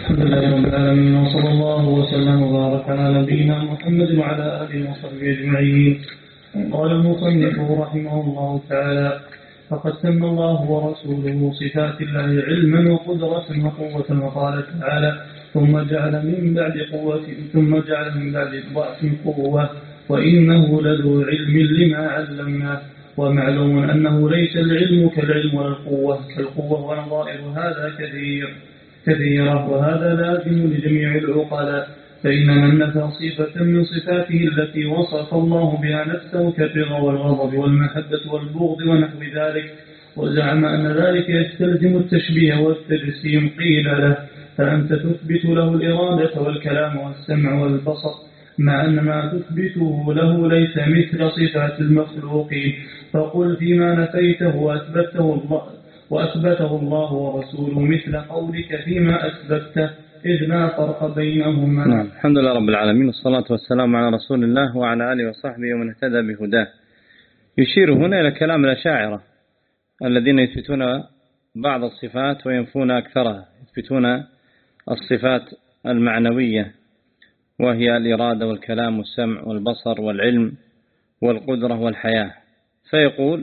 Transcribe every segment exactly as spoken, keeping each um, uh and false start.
الحمد لله رب العالمين، وصلى الله وسلم وبارك على نبينا محمد وعلى آله وصحبه أجمعين. قال المصنف رحمه الله تعالى: فقد سمى الله ورسوله صفات الله علما وقدرة وقوة، وقال تعالى: ثم جعل من بعد قوة ثم جعل من بعد ضعف قوة وإنه لذو علم لما علمناه. ومعلوم أنه ليس العلم كالعلم ولا القوة كالقوة، ونظائر هذا كثير كثيرة، وهذا لازم لجميع العقلاء. فإن من نفى صفة من صفاته التي وصف الله بها نفسه كالرضا والغضب والمحبة والبغض ونحو ذلك، وزعم أن ذلك يستلزم التشبيه والتجسيم، قيل له: فأنت تثبت له الإرادة والكلام والسمع والبصر، مع أن ما تثبته له ليس مثل صفات المخلوقين. فقل فيما نفيته وأثبته الله, وأثبته الله ورسوله مثل قولك فيما أثبته، إذ لا فرق بينهما. نعم. الحمد لله رب العالمين، والصلاة والسلام على رسول الله وعلى آله وصحبه ومن اهتدى بهداه. يشير هنا إلى كلام الأشاعرة الذين يثبتون بعض الصفات وينفون أكثرها، يثبتون الصفات المعنوية وهي الإرادة والكلام والسمع والبصر والعلم والقدرة والحياة. فيقول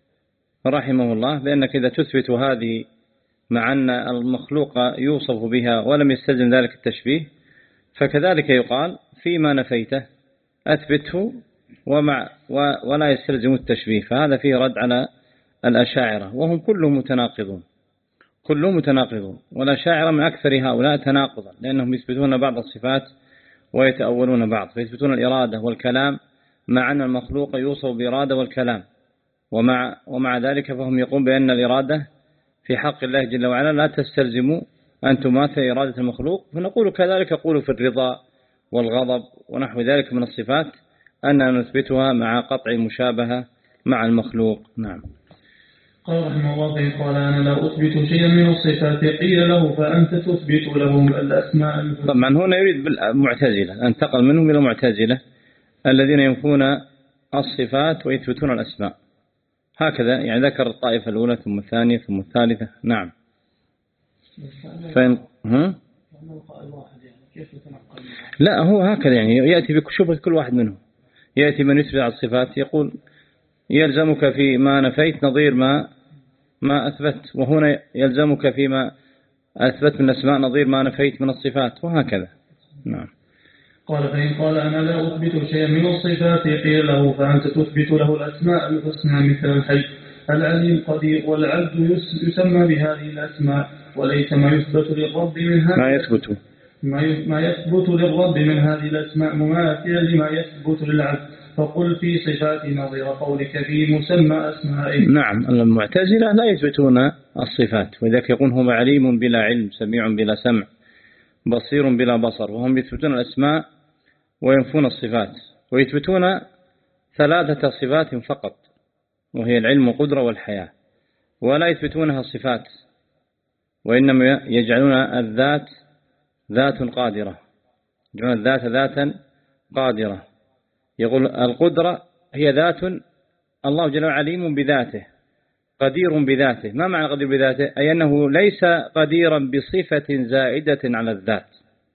رحمه الله بأنك إذا تثبت هذه مع أن المخلوق يوصف بها ولم يستلزم ذلك التشبيه، فكذلك يقال فيما نفيته أثبته ومع ولا يستلزم التشبيه. فهذا فيه رد على الأشاعرة، وهم كلهم متناقضون كلهم متناقضون والأشاعرة من أكثر هؤلاء تناقضا، لأنهم يثبتون بعض الصفات ويتأولون بعض، فيثبتون الإرادة والكلام مع أن المخلوق يوصف بإرادة والكلام، ومع, ومع ذلك فهم يقوم بأن الإرادة في حق الله جل وعلا لا تستلزم أن تماثل إرادة المخلوق. فنقول كذلك يقول في الرضا والغضب ونحو ذلك من الصفات أننا نثبتها مع قطع المشابهة مع المخلوق. نعم. قال رحمه الله: قال: أنا لا أثبت شيئا من الصفات، قيل له: فأنت تثبت له الأسماء. طبعا هنا يريد بالمعتزلة، انتقل منهم إلى المعتزلة الذين ينفون الصفات ويثبتون الأسماء، هكذا يعني ذكر الطائفة الأولى ثم الثانية ثم الثالثة. نعم. فإن ها؟ لا، هو هكذا يعني يأتي بكشوفة كل واحد منهم. يأتي من يثبت على الصفات يقول يلزمك في ما نفيت نظير ما ما أثبت، وهنا يلزمك فيما أثبت من الأسماء نظير ما نفيت من الصفات، وهكذا. نعم. قال: فإن قال: أنا لا أثبت شيئا من الصفات، قيل له: فأنت تثبت له الأسماء الحسنى مثل الحي العليم القدير والعبد يسمى بهذه الأسماء، وليس ما يثبت للرب من هذه ما يثبت ما يثبت للرب من هذه الأسماء مماثلا لما يثبت للعبد. فقل في صفات نظير قولك في مسمى أسمائه. نعم. المعتزلة لا يثبتون الصفات، وذلك يقول: هو عليم بلا علم، سميع بلا سمع، بصير بلا بصر. وهم يثبتون الأسماء وينفون الصفات، ويثبتون ثلاثة صفات فقط، وهي العلم والقدرة والحياة، ولا يثبتونها صفات، وإنما يجعلون الذات ذات قادرة، يجعلون الذات ذاتا قادرة. يقول القدرة هي ذات الله جل وعلا عليم بذاته قدير بذاته. ما معنى قدير بذاته؟ أي أنه ليس قديرا بصفة زائدة على الذات،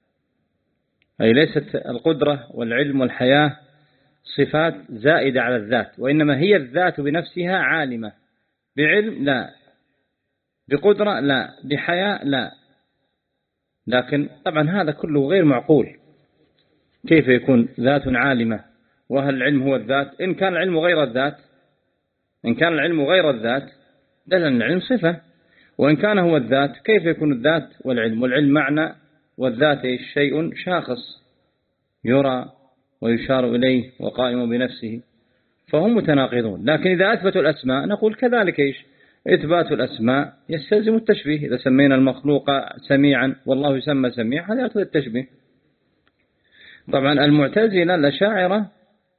أي ليست القدرة والعلم والحياة صفات زائدة على الذات، وإنما هي الذات بنفسها عالمة، بعلم لا، بقدرة لا، بحياة لا. لكن طبعا هذا كله غير معقول. كيف يكون ذات عالمة وهل العلم هو الذات؟ إن كان العلم غير الذات إن كان العلم غير الذات دل أن العلم صفة، وإن كان هو الذات كيف يكون الذات والعلم؟ والعلم معنى، والذات شيء شاخص يرى ويشار إليه وقائم بنفسه، فهم متناقضون. لكن إذا أثبتوا الأسماء نقول كذلك إيش؟ إثبات الأسماء يستلزم التشبيه. إذا سمينا المخلوق سميعا والله يسمى سميع، هذا يقتضي التشبيه. طبعا المعتزلة الأشاعرة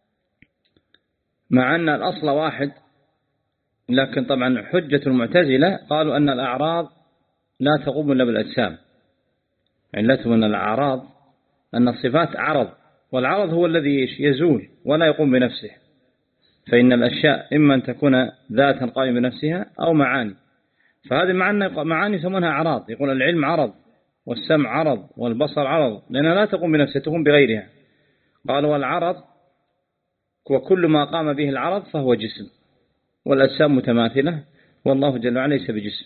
مع أن الأصل واحد، لكن طبعا حجة المعتزلة قالوا أن الأعراض لا تقوم إلا بالأجسام. علتهم أن الأعراض أن الصفات عرض، والعرض هو الذي يزول ولا يقوم بنفسه، فإن الأشياء إما أن تكون ذاتا قائمة بنفسها أو معاني. فهذه معاني يسمونها أعراض. يقول العلم عرض والسمع عرض والبصر عرض، لأنها لا تقوم بنفسها، تقوم بغيرها. قال والعرض وكل ما قام به العرض فهو جسم، والأجسام متماثلة والله جل وعلا ليس بجسم.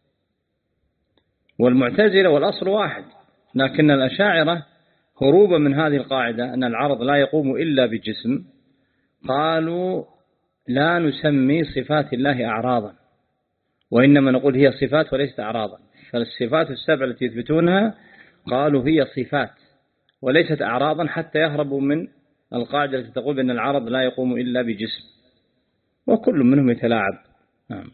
والمعتزلة والأصل واحد، لكن الأشاعرة هروبا من هذه القاعدة أن العرض لا يقوم إلا بجسم، قالوا لا نسمي صفات الله أعراضا، وإنما نقول هي صفات وليست أعراضا. فالصفات السبع التي يثبتونها قالوا هي صفات وليست أعراضا، حتى يهربوا من القاعدة التي تقول أن العرض لا يقوم إلا بجسم، وكل منهم يتلاعب. نعم.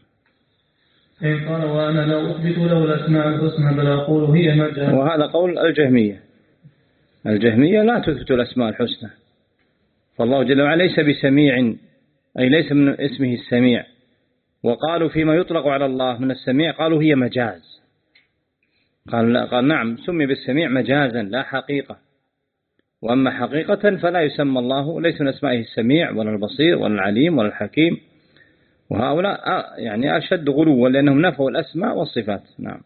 إن قال وأنا لا أثبت له الأسماء الحسنى بل أقول هي مجاز. وهذا قول الجهمية. الجهمية لا تثبت الأسماء الحسنى، فالله جل وعلا ليس بسميع، أي ليس من اسمه السميع. وقالوا فيما يطلق على الله من السميع قالوا هي مجاز. قال, لا قال نعم سمي بالسميع مجازا لا حقيقة، وأما حقيقة فلا يسمى الله، ليس من أسمائه السميع ولا البصير ولا العليم ولا الحكيم. وهؤلاء يعني أشد غلوا لأنهم نفوا الأسماء والصفات. نعم.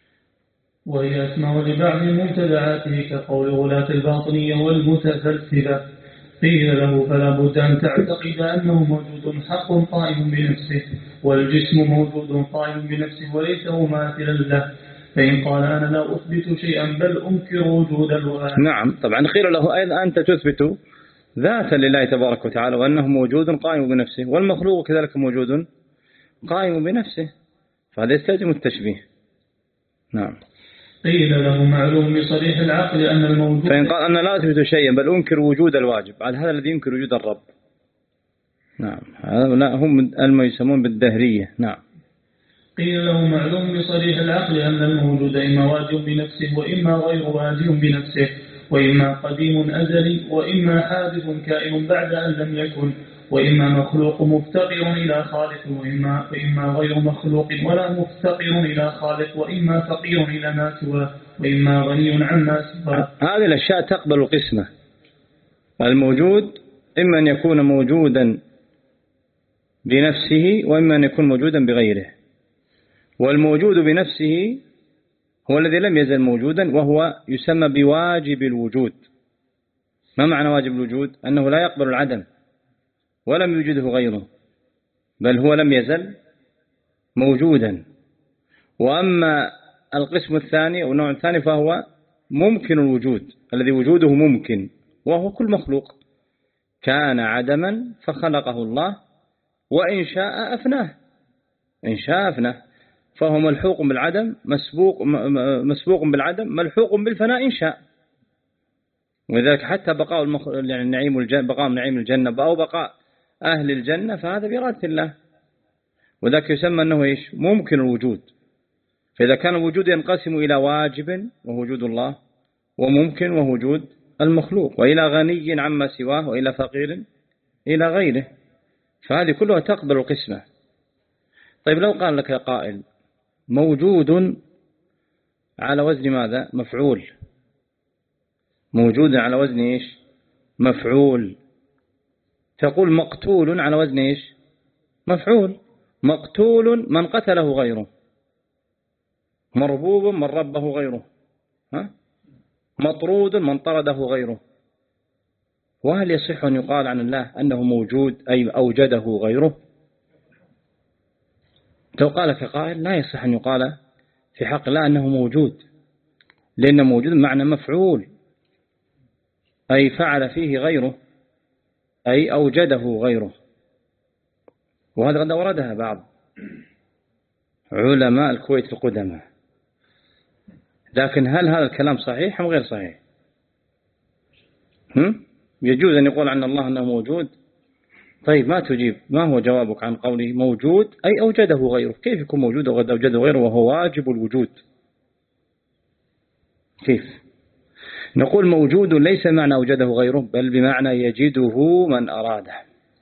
وهي أسماء لبعض مبتدعاته كقول غلاة الباطنية والمتفلسفة. قيل له فلا بد أن تعتقد أنه موجود حق قائم بنفسه، والجسم موجود قائم بنفسه وليس مماثلا له. فإن قال أنا لا أثبت شيئا بل أنكر وجود الواحد. نعم طبعا قيل له أيضا أنت تثبت ذاتا لله تبارك وتعالى وأنه موجود قائم بنفسه، والمخلوق كذلك موجود قائم بنفسه، فهذا يستلزم التشبيه. نعم. قيل له معلوم بصريح العقل أن الموجود. فإن قال أنا لا أثبت شيئا بل أنكر وجود الواجب، على هذا الذي ينكر وجود الرب. نعم. هؤلاء هم الما يسمون بالدهرية. نعم. قيل له معلوم بصريح العقل أن الموجود إما واجب بنفسه وإما غير واجب بنفسه، وإما قديم أزلي وإما حادث كائن بعد أن لم يكن، وإما مخلوق مفتقر إلى خالق وإما, وإما غير مخلوق ولا مفتقر إلى خالق، وإما فقير إلى ما سواه، وإما غني عن ما سواه. هذه الأشياء تقبل القسمة. الموجود إما أن يكون موجودا بنفسه وإما أن يكون موجودا بغيره. والموجود بنفسه هو الذي لم يزل موجودا، وهو يسمى بواجب الوجود. ما معنى واجب الوجود؟ أنه لا يقبل العدم ولم يوجده غيره، بل هو لم يزل موجودا. وأما القسم الثاني أو النوع الثاني فهو ممكن الوجود، الذي وجوده ممكن، وهو كل مخلوق كان عدما فخلقه الله وإن شاء أفناه، إن شاء أفناه، فهو ملحوق بالعدم مسبوق مسبوق بالعدم ملحوق بالفناء إن شاء. وذلك حتى بقاء المخ... يعني النعيم الجنة، بقاء نعيم الجنة أو بقاء أهل الجنة فهذا بإرادة الله، وذلك يسمى أنه إيش؟ ممكن الوجود. فإذا كان الوجود ينقسم إلى واجب وهو وجود الله، وممكن وهو وجود المخلوق، وإلى غني عما سواه، وإلى فقير إلى غيره، فهذه كلها تقبل القسمة. طيب لو قال لك قائل موجود على وزن ماذا؟ مفعول. موجود على وزن إيش؟ مفعول. تقول مقتول على وزن إيش؟ مفعول. مقتول من قتله غيره، مربوب من ربه غيره، ها؟ مطرود من طرده غيره. وهل يصح أن يقال عن الله أنه موجود أي أوجده غيره؟ لو قال لك قائل لا يصح أن يقال في حق الله أنه موجود، لأن موجود معنى مفعول، أي فعل فيه غيره، أي أوجده غيره. وهذا قد أوردها بعض علماء الكويت القدماء، لكن هل هذا الكلام صحيح أم غير صحيح؟ هم؟ يجوز أن يقول عن الله أنه موجود؟ طيب ما تجيب، ما هو جوابك عن قوله موجود أي أوجده غيره؟ كيف يكون موجود وقد أوجده غيره وهو واجب الوجود؟ كيف؟ نقول موجود ليس معنى أوجده غيره، بل بمعنى يجده من أراده.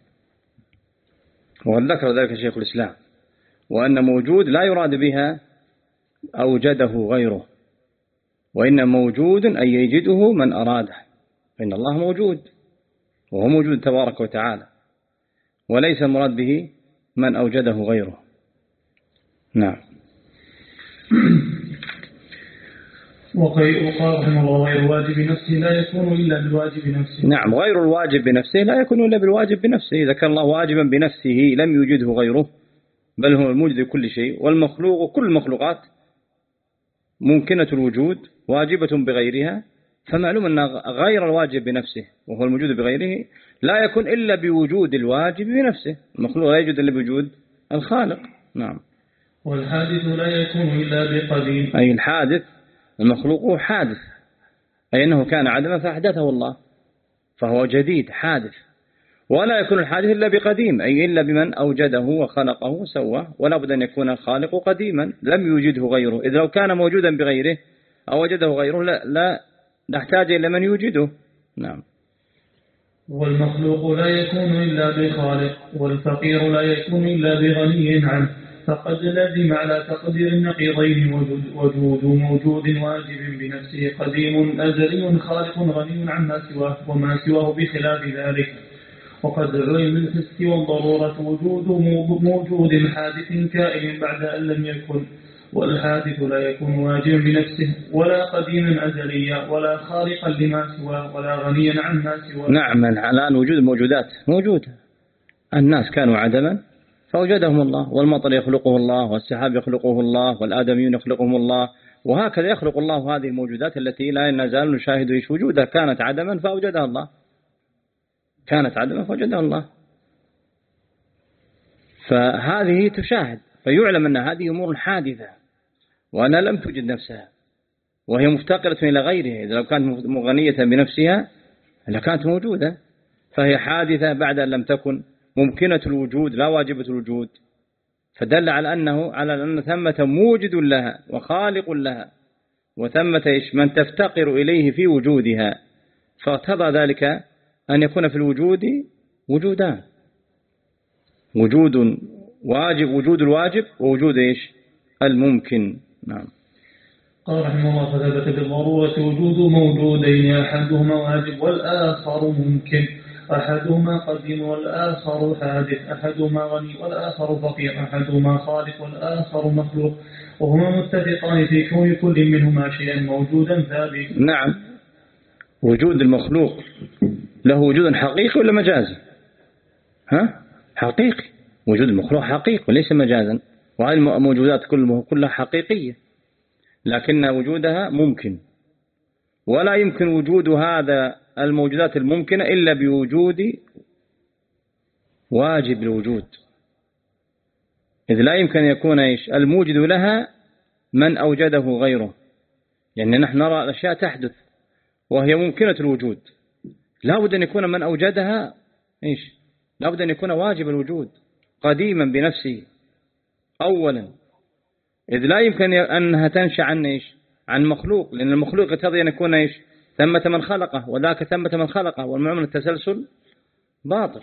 وقد ذكر ذلك شيخ الإسلام، وأن موجود لا يراد بها أوجده غيره، وإن موجود أي يجده من أراده، فإن الله موجود وهو موجود تبارك وتعالى، وليس المراد به من أوجده غيره. نعم. وقال رحمه الله غير الواجب بنفسه لا يكون إلا بالواجب بنفسه. نعم، غير الواجب بنفسه لا يكون إلا بالواجب بنفسه. إذا كان الله واجبا بنفسه لم يوجده غيره، بل هو الموجد لكل شيء، والمخلوق كل المخلوقات ممكنة الوجود واجبة بغيرها، فمعلوم أن غير الواجب بنفسه وهو الموجود بغيره لا يكون إلا بوجود الواجب بنفسه. المخلوق لا يوجد إلا بوجود الخالق. نعم. والحادث لا يكون إلا بقديم، أي الحادث المخلوق حادث، أي أنه كان عدما فأحدثه الله فهو جديد حادث. ولا يكون الحادث إلا بقديم، أي إلا بمن أوجده وخلقه وسواه، ولا بد أن يكون الخالق قديما لم يوجده غيره. إذ لو كان موجودا بغيره أو وجده غيره لا, لا نحتاج إلى من يوجده. نعم. والمخلوق لا يكون إلا بخالق، والفقير لا يكون إلا بغني عنه، فقد لزم على تقدير النقيضين وجود, وجود موجود واجب بنفسه قديم أزلي خالق غني عما سواه، وما سواه بخلاف ذلك. وقد علم الحس والضرورة وجود موجود حادث كائن بعد أن لم يكن، والحادث لا يكون واجبا بنفسه ولا قديما أزليا ولا خالقا لما سواه ولا غنيا عما سواه. نعم، الآن وجود الموجودات موجود. الناس كانوا عدما فأوجدهم الله، والمطر يخلقه الله، والسحاب يخلقه الله، والآدميون يخلقهم الله، وهكذا يخلق الله هذه الموجودات التي لا نزال نشاهد إيش وجودها. كانت عدما فأوجدها الله، كانت عدما فوجدها الله. فهذه تشاهد، فيعلم أن هذه أمور حادثة وأنها لم توجد نفسها، وهي مفتقرة إلى غيرها. إذا لو كانت مغنية بنفسها لكانت موجودة، فهي حادثة بعد أن لم تكن، ممكنة الوجود لا واجبة الوجود. فدل على أنه على أن ثمة موجد لها وخالق لها، وثمة إيش من تفتقر إليه في وجودها. فاقتضى ذلك أن يكون في الوجود وجودان، وجود واجب، وجود الواجب، ووجود إيش الممكن. نعم. قال رحمه الله فثبت بالضرورة وجود موجودين، أحدهما واجب والآخر ممكن، أحدهما قديم والآخر حادث، أحدهما غني والآخر فقير، أحدهما خالق والآخر مخلوق، وهما متفقان في كون كل منهما شيئا موجودا ثابت. نعم. وجود المخلوق له وجود حقيقي ولا مجازي؟ ها؟ حقيقي. وجود المخلوق حقيقي وليس مجازا، وهذه الموجودات كلها حقيقية، لكن وجودها ممكن. ولا يمكن وجود هذا الموجودات الممكنة إلا بوجود واجب الوجود، إذ لا يمكن أن يكون إيش الموجد لها من أوجده غيره. يعني نحن نرى الأشياء تحدث وهي ممكنة الوجود، لا بد أن يكون من أوجدها إيش لا بد أن يكون واجب الوجود قديما بنفسه أولا، إذ لا يمكن أنها تنشأ عن إيش عن مخلوق، لأن المخلوق يقتضي أن يكون إيش ثمة من خلقه وذاك ثمة من خلقه، والمعنى التسلسل باطل.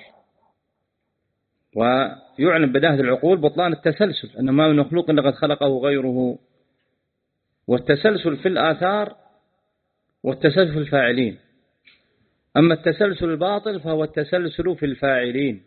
ويعلم بداهة العقول بطلان التسلسل، أن ما من مخلوق إلا قد خلقه غيره. والتسلسل في الآثار والتسلسل في الفاعلين، أما التسلسل الباطل فهو التسلسل في الفاعلين،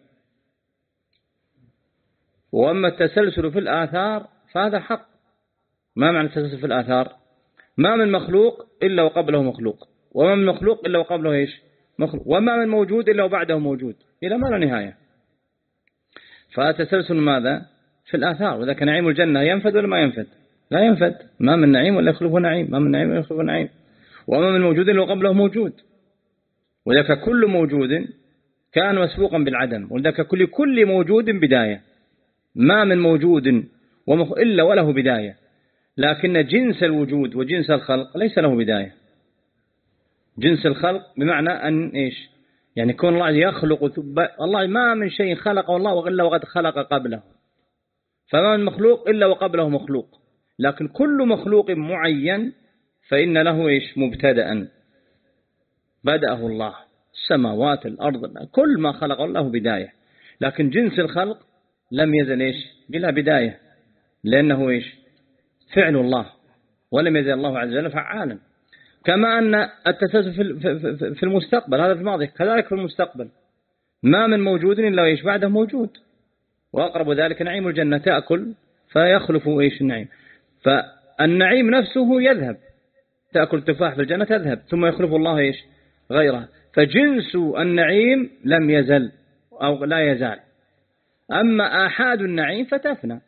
وأما التسلسل في الآثار فهذا حق. ما معنى التسلسل في الآثار؟ ما من مخلوق إلا وقبله مخلوق، وما من مخلوق إلا وقبله إيش مخلوق، وما من موجود إلا وبعده موجود، إلى ما لا نهاية. فالتسلسل ماذا؟ في الآثار. وذاك نعيم الجنة ينفد ولا ما ينفد؟ لا ينفد. ما من نعيم ولا يخلفه نعيم، ما من نعيم ولا يخلفه نعيم، وما من موجود إلا وقبله موجود. وذاك كل موجود كان مسبوقا بالعدم، وذاك كل كل موجود بداية. ما من موجود ومخ إلا وله بداية، لكن جنس الوجود وجنس الخلق ليس له بداية. جنس الخلق بمعنى أن إيش يعني كون الله يخلق، الله ما من شيء خلقه الله إلا وقد خلق قبله، فما من مخلوق إلا وقبله مخلوق. لكن كل مخلوق معين فإن له إيش مبتدأ بدأه الله، السماوات الأرض كل ما خلق الله بداية، لكن جنس الخلق لم يزل إيش بلا بداية، لأنه إيش فعل الله، ولم يزل الله عز وجل فعالا. كما أن التسلسل في المستقبل هذا في الماضي، كذلك في المستقبل ما من موجود إلا إيش بعده موجود. وأقرب ذلك نعيم الجنة، تأكل فيخلف إيش النعيم، فالنعيم نفسه يذهب تأكل تفاح في الجنة تذهب ثم يخلف الله إيش غيرها. فجنس النعيم لم يزل أو لا يزال، أما آحاد النعيم فتفنى.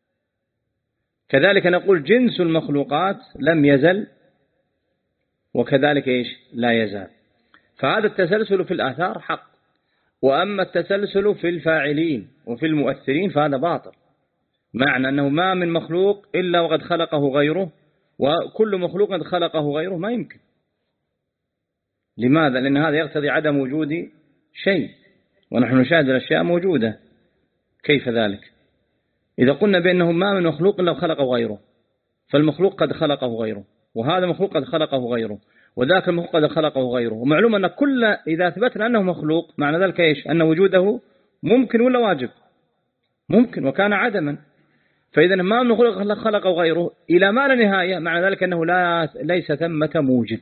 كذلك نقول جنس المخلوقات لم يزل وكذلك إيش لا يزال. فهذا التسلسل في الآثار حق، وأما التسلسل في الفاعلين وفي المؤثرين فهذا باطل، معنى أنه ما من مخلوق إلا وقد خلقه غيره، وكل مخلوق قد خلقه غيره ما يمكن. لماذا؟ لأن هذا يقتضي عدم وجود شيء، ونحن نشاهد الأشياء موجودة. كيف ذلك؟ إذا قلنا بأنه ما من مخلوق إلا خلقه غيره، فالمخلوق قد خلقه غيره، وهذا مخلوق قد خلقه غيره، وذاك المخلوق قد خلقه غيره. ومعلوم أن كل إذا أثبتنا أنه مخلوق معنى ذلك إيش؟ أن وجوده ممكن ولا واجب؟ ممكن، وكان عدما. فإذا ما من مخلوق خلقه غيره إلى ما لا نهاية معنى ذلك أنه لا ليس ثمة موجد.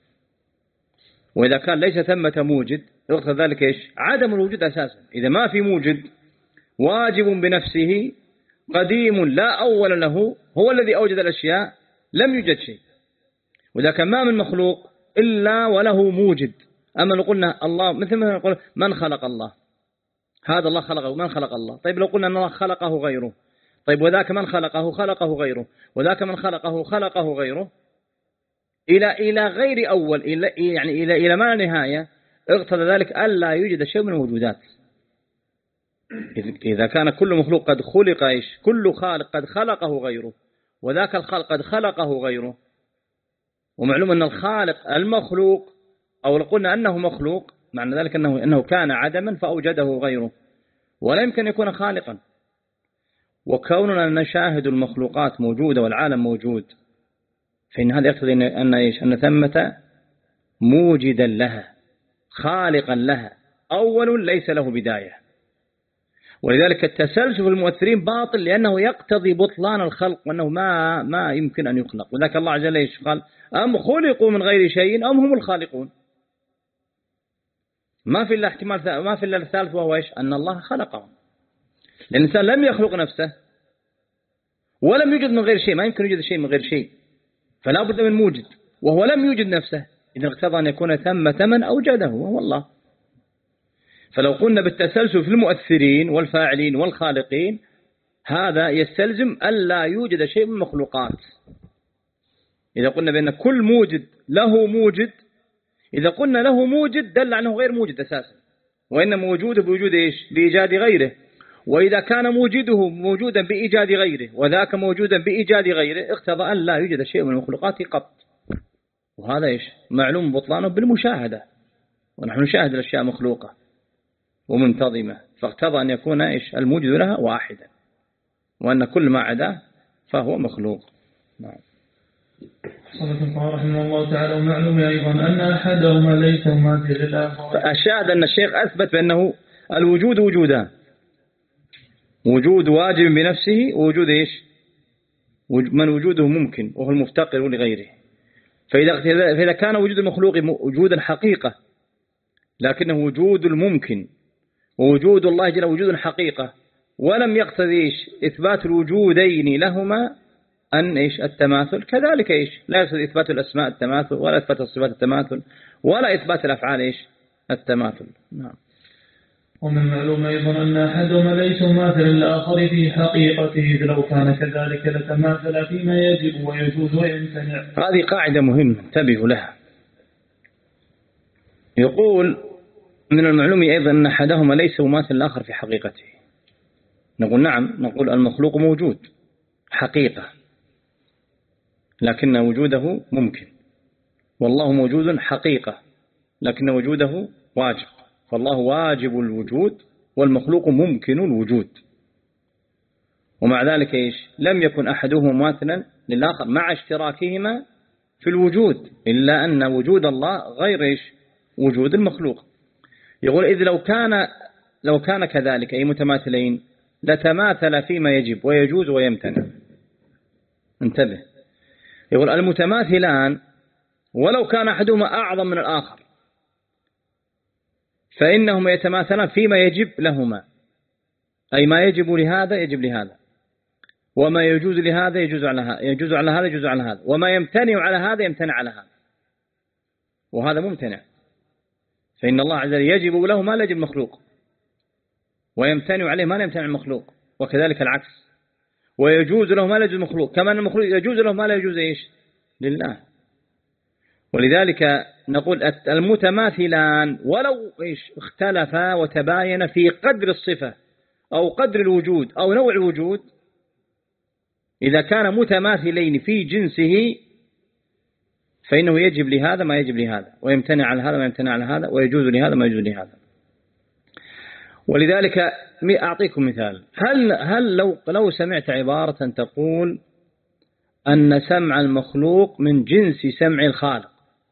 وإذا كان ليس ثمة موجد يقتضي ذلك إيش؟ عدم الوجود أساسا. إذا ما في موجد واجب بنفسه قديم لا أول له، هو الذي أوجد الأشياء، لم يوجد شيء. وإذا كان ما من مخلوق إلا وله موجد. أما لو قلنا الله، مثل ما نقول من خلق الله، هذا الله خلقه، من خلق الله. طيب لو قلنا أن الله خلقه غيره، طيب وذاك من خلقه خلقه غيره، وذاك من خلقه خلقه غيره، إلى إلى غير أول، إلى يعني إلى إلى ما نهاية، اقتضى ذلك ألا يوجد شيء من الوجودات. إذا كان كل مخلوق قد خلق إيش؟ كل خالق قد خلقه غيره، وذاك الخالق قد خلقه غيره. ومعلوم أن الخالق المخلوق، أو لو قلنا أنه مخلوق معنى ذلك أنه أنه كان عدما فأوجده غيره، ولا يمكن أن يكون خالقا. وكوننا نشاهد المخلوقات موجودة والعالم موجود، فإن هذا يقتضي أن إيش؟ أن ثمة موجدا لها، خالقا لها، أول ليس له بداية. ولذلك التسلسل في المؤثرين باطل، لأنه يقتضي بطلان الخلق، وأنه ما ما يمكن أن يخلق. وذلك الله عز وجل قال أم خلقوا من غير شيء أم هم الخالقون. ما في إلا احتمال، ما في إلا الثالث، وهو إيش؟ أن الله خلقهم. لأن الإنسان لم يخلق نفسه ولم يوجد من غير شيء، ما يمكن يوجد شيء من غير شيء، فلا بد من موجد، وهو لم يوجد نفسه، إذا اقتضى أن يكون ثمة من أوجده وهو الله. فلو قلنا بالتسلسل في المؤثرين والفاعلين والخالقين، هذا يستلزم ألا يوجد شيء من المخلوقات. إذا قلنا بأن كل موجد له موجد، إذا قلنا له موجد دل عنه غير موجد أساسا، وإنما وجوده بوجود إيش؟ بإيجاد غيره. وإذا كان موجوده موجودا بإيجاد غيره، وذاك موجودا بإيجاد غيره، اقتضى أن لا يوجد شيء من المخلوقات قط. وهذا إيش؟ معلوم بطلانه بالمشاهدة، ونحن نشاهد الأشياء مخلوقة ومنتظمة، فاقتضى أن يكون إيش؟ الموجود لها واحدا، وأن كل ما عداه فهو مخلوق. نعم. صدق الله رحمه الله تعالى. ومعلوم أيضا أن أحدهما ليس مماثل للآخر. فأشاهد أن الشيخ أثبت بأنه الوجود وجودان، وجود واجب بنفسه، ووجود إيش؟ من وجوده ممكن وهو المفتقر لغيره. فإذا فإذا كان وجود المخلوق وجودا حقيقة، لكنه وجود الممكن، ووجود الله جل وجود حقيقة، ولم يقتضي إثبات الوجودين لهما أن إيش؟ التماثل. كذلك إيش؟ لا يقتضي إثبات الأسماء التماثل، ولا إثبات الصفات التماثل، ولا إثبات الأفعال إيش؟ التماثل. نعم. ومن معلوم أيضا أن أحدهما ليس مماثلا للآخر في حقيقته، إذ لو كان كذلك لتماثل فيما يجب ويجوز ويمتنع. هذه قاعدة مهمة انتبهوا لها. يقول من المعلوم أيضا أن أحدهما ليس مماثل للآخر في حقيقته. نقول نعم، نقول المخلوق موجود حقيقة، لكن وجوده ممكن، والله موجود حقيقة لكن وجوده واجب. فالله واجب الوجود والمخلوق ممكن الوجود، ومع ذلك إيش؟ لم يكن أحدهما مماثلا للآخر مع اشتراكهما في الوجود، إلا أن وجود الله غير إيش؟ وجود المخلوق. يقول إذ لو كان لو كان كذلك أي متماثلين لتماثل فيما يجب ويجوز ويمتنع. انتبه، يقول المتماثلان ولو كان أحدهما أعظم من الآخر فإنهما يتماثلان فيما يجب لهما، أي ما يجب لهذا يجب لهذا، وما يجوز لهذا يجوز على هذا، يجوز على هذا يجوز على هذا، وما يمتنع على هذا يمتنع على هذا، وهذا ممتنع. فإن الله عز وجل يجب له ما لا يجب المخلوق، ويمتنع عليه ما لا يمتنع المخلوق، وكذلك العكس. ويجوز له ما لا يجوز المخلوق، كما أن المخلوق يجوز له ما لا يجوز إيش لله. ولذلك نقول المتماثلان ولو إيش اختلفا وتباين في قدر الصفة أو قدر الوجود أو نوع الوجود، إذا كان متماثلين في جنسه فإنه يجب لهذا ما يجب لهذا، ويمتنع على هذا ما يمتنع على هذا، ويجوز لهذا ما يجوز لهذا. ولذلك أعطيكم مثال. هل هل لو لو سمعت عبارة تقول أن سمع المخلوق من جنس سمع الخالق،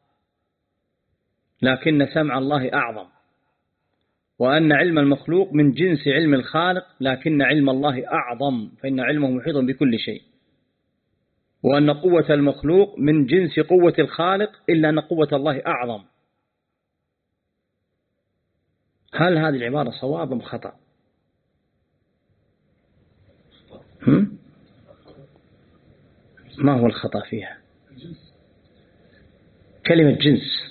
لكن سمع الله أعظم، وأن علم المخلوق من جنس علم الخالق لكن علم الله أعظم، فإن علمه محيط بكل شيء، وأن قوة المخلوق من جنس قوة الخالق إلا أن قوة الله أعظم، هل هذه العبارة صواب أم خطأ؟ هم؟ ما هو الخطأ فيها؟ كلمة جنس،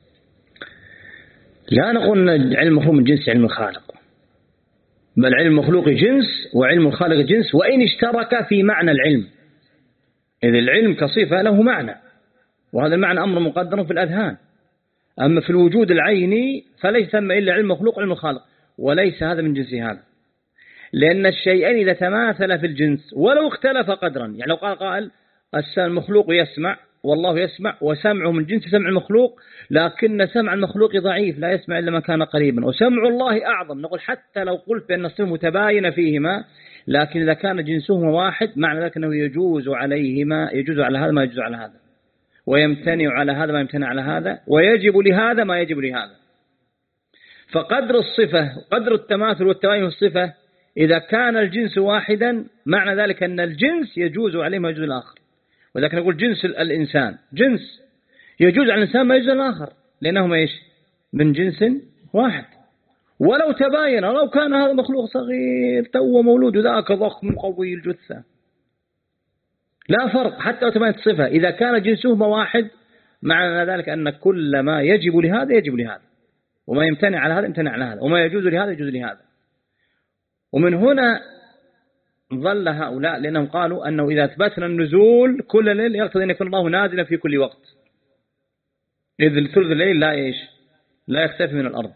لا نقول علم المخلوق من جنس علم الخالق، بل علم المخلوق جنس وعلم الخالق جنس، وإن اشترك في معنى العلم، إذ العلم كصفة له معنى، وهذا المعنى أمر مقدر في الأذهان. أما في الوجود العيني فليس ثم إلا علم المخلوق وعلم الخالق، وليس هذا من جنس هذا، لأن الشيئين إذا تماثل في الجنس ولو اختلف قدرا، يعني لو قال قائل المخلوق يسمع والله يسمع وسمعه من جنس سمع المخلوق، لكن سمع المخلوق ضعيف لا يسمع إلا ما كان قريبا، وسمع الله أعظم، نقول حتى لو قلت بأن الصفة متباينة فيهما، لكن إذا كان جنسهما واحد معنى ذلك أنه يجوز عليهما، يجوز على هذا ما يجوز على هذا، ويمتنع على هذا ما يمتنع على هذا، ويجب لهذا ما يجب لهذا. فقدر الصفة قدر التماثل والتباين في الصفة إذا كان الجنس واحدا معنى ذلك أن الجنس يجوز عليه ما يجوز الآخر. ولكن نقول جنس الإنسان جنس يجوز على الإنسان ما يجوز الآخر، لأنهما إيش من جنس واحد، ولو تباين، لو كان هذا مخلوق صغير تو مولود وذاك ضخم قوي الجثة لا فرق، حتى لو تباينت الصفة إذا كان جنسهما واحد معنى ذلك أن كل ما يجب لهذا يجب لهذا، وما يمتنع على هذا يمتنع على هذا، وما يجوز لهذا يجوز لهذا. ومن هنا ظل هؤلاء لأنهم قالوا أنه إذا أثبتنا النزول كل ليل يقتضي أن يكون الله نازلا في كل وقت، إذ ثلث الليل لا إيش لا يختفي من الأرض.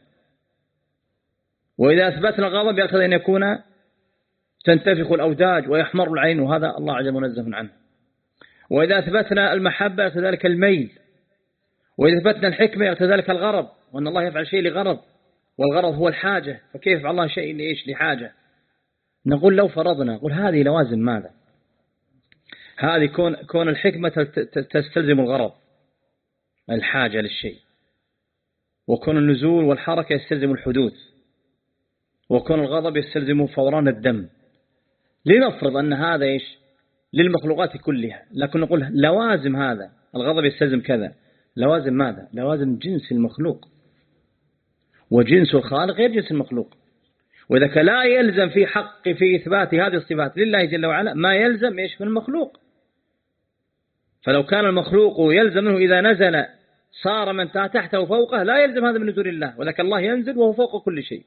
وإذا أثبتنا الغضب يقتضي أن يكون تنتفخ الأوداج ويحمر العين، وهذا الله عز وجل منزه عنه. وإذا أثبتنا المحبة كذلك الميل، وإذا أثبتنا الحكمة كذلك الغرض، وأن الله يفعل شيء لغرض، والغرض هو الحاجة، فكيف يفعل الله شيء لإيش لحاجة؟ نقول لو فرضنا، نقول هذه لوازم ماذا؟ هذه كون كون الحكمة تستلزم الغرض الحاجة للشيء، وكون النزول والحركة يستلزم الحدوث، وكون الغضب يستلزم فوران الدم. لنفرض أن هذا إيش للمخلوقات كلها، لكن نقول لوازم هذا الغضب يستلزم كذا، لوازم ماذا؟ لوازم جنس المخلوق، وجنس الخالق غير جنس المخلوق. وإذا لا يلزم في حق في إثبات هذه الصفات لله جل وعلا ما يلزم إيش من المخلوق. فلو كان المخلوق يلزم منه إذا نزل صار من تحته فوقه، لا يلزم هذا من نزول الله، ولكن الله ينزل وهو فوق كل شيء،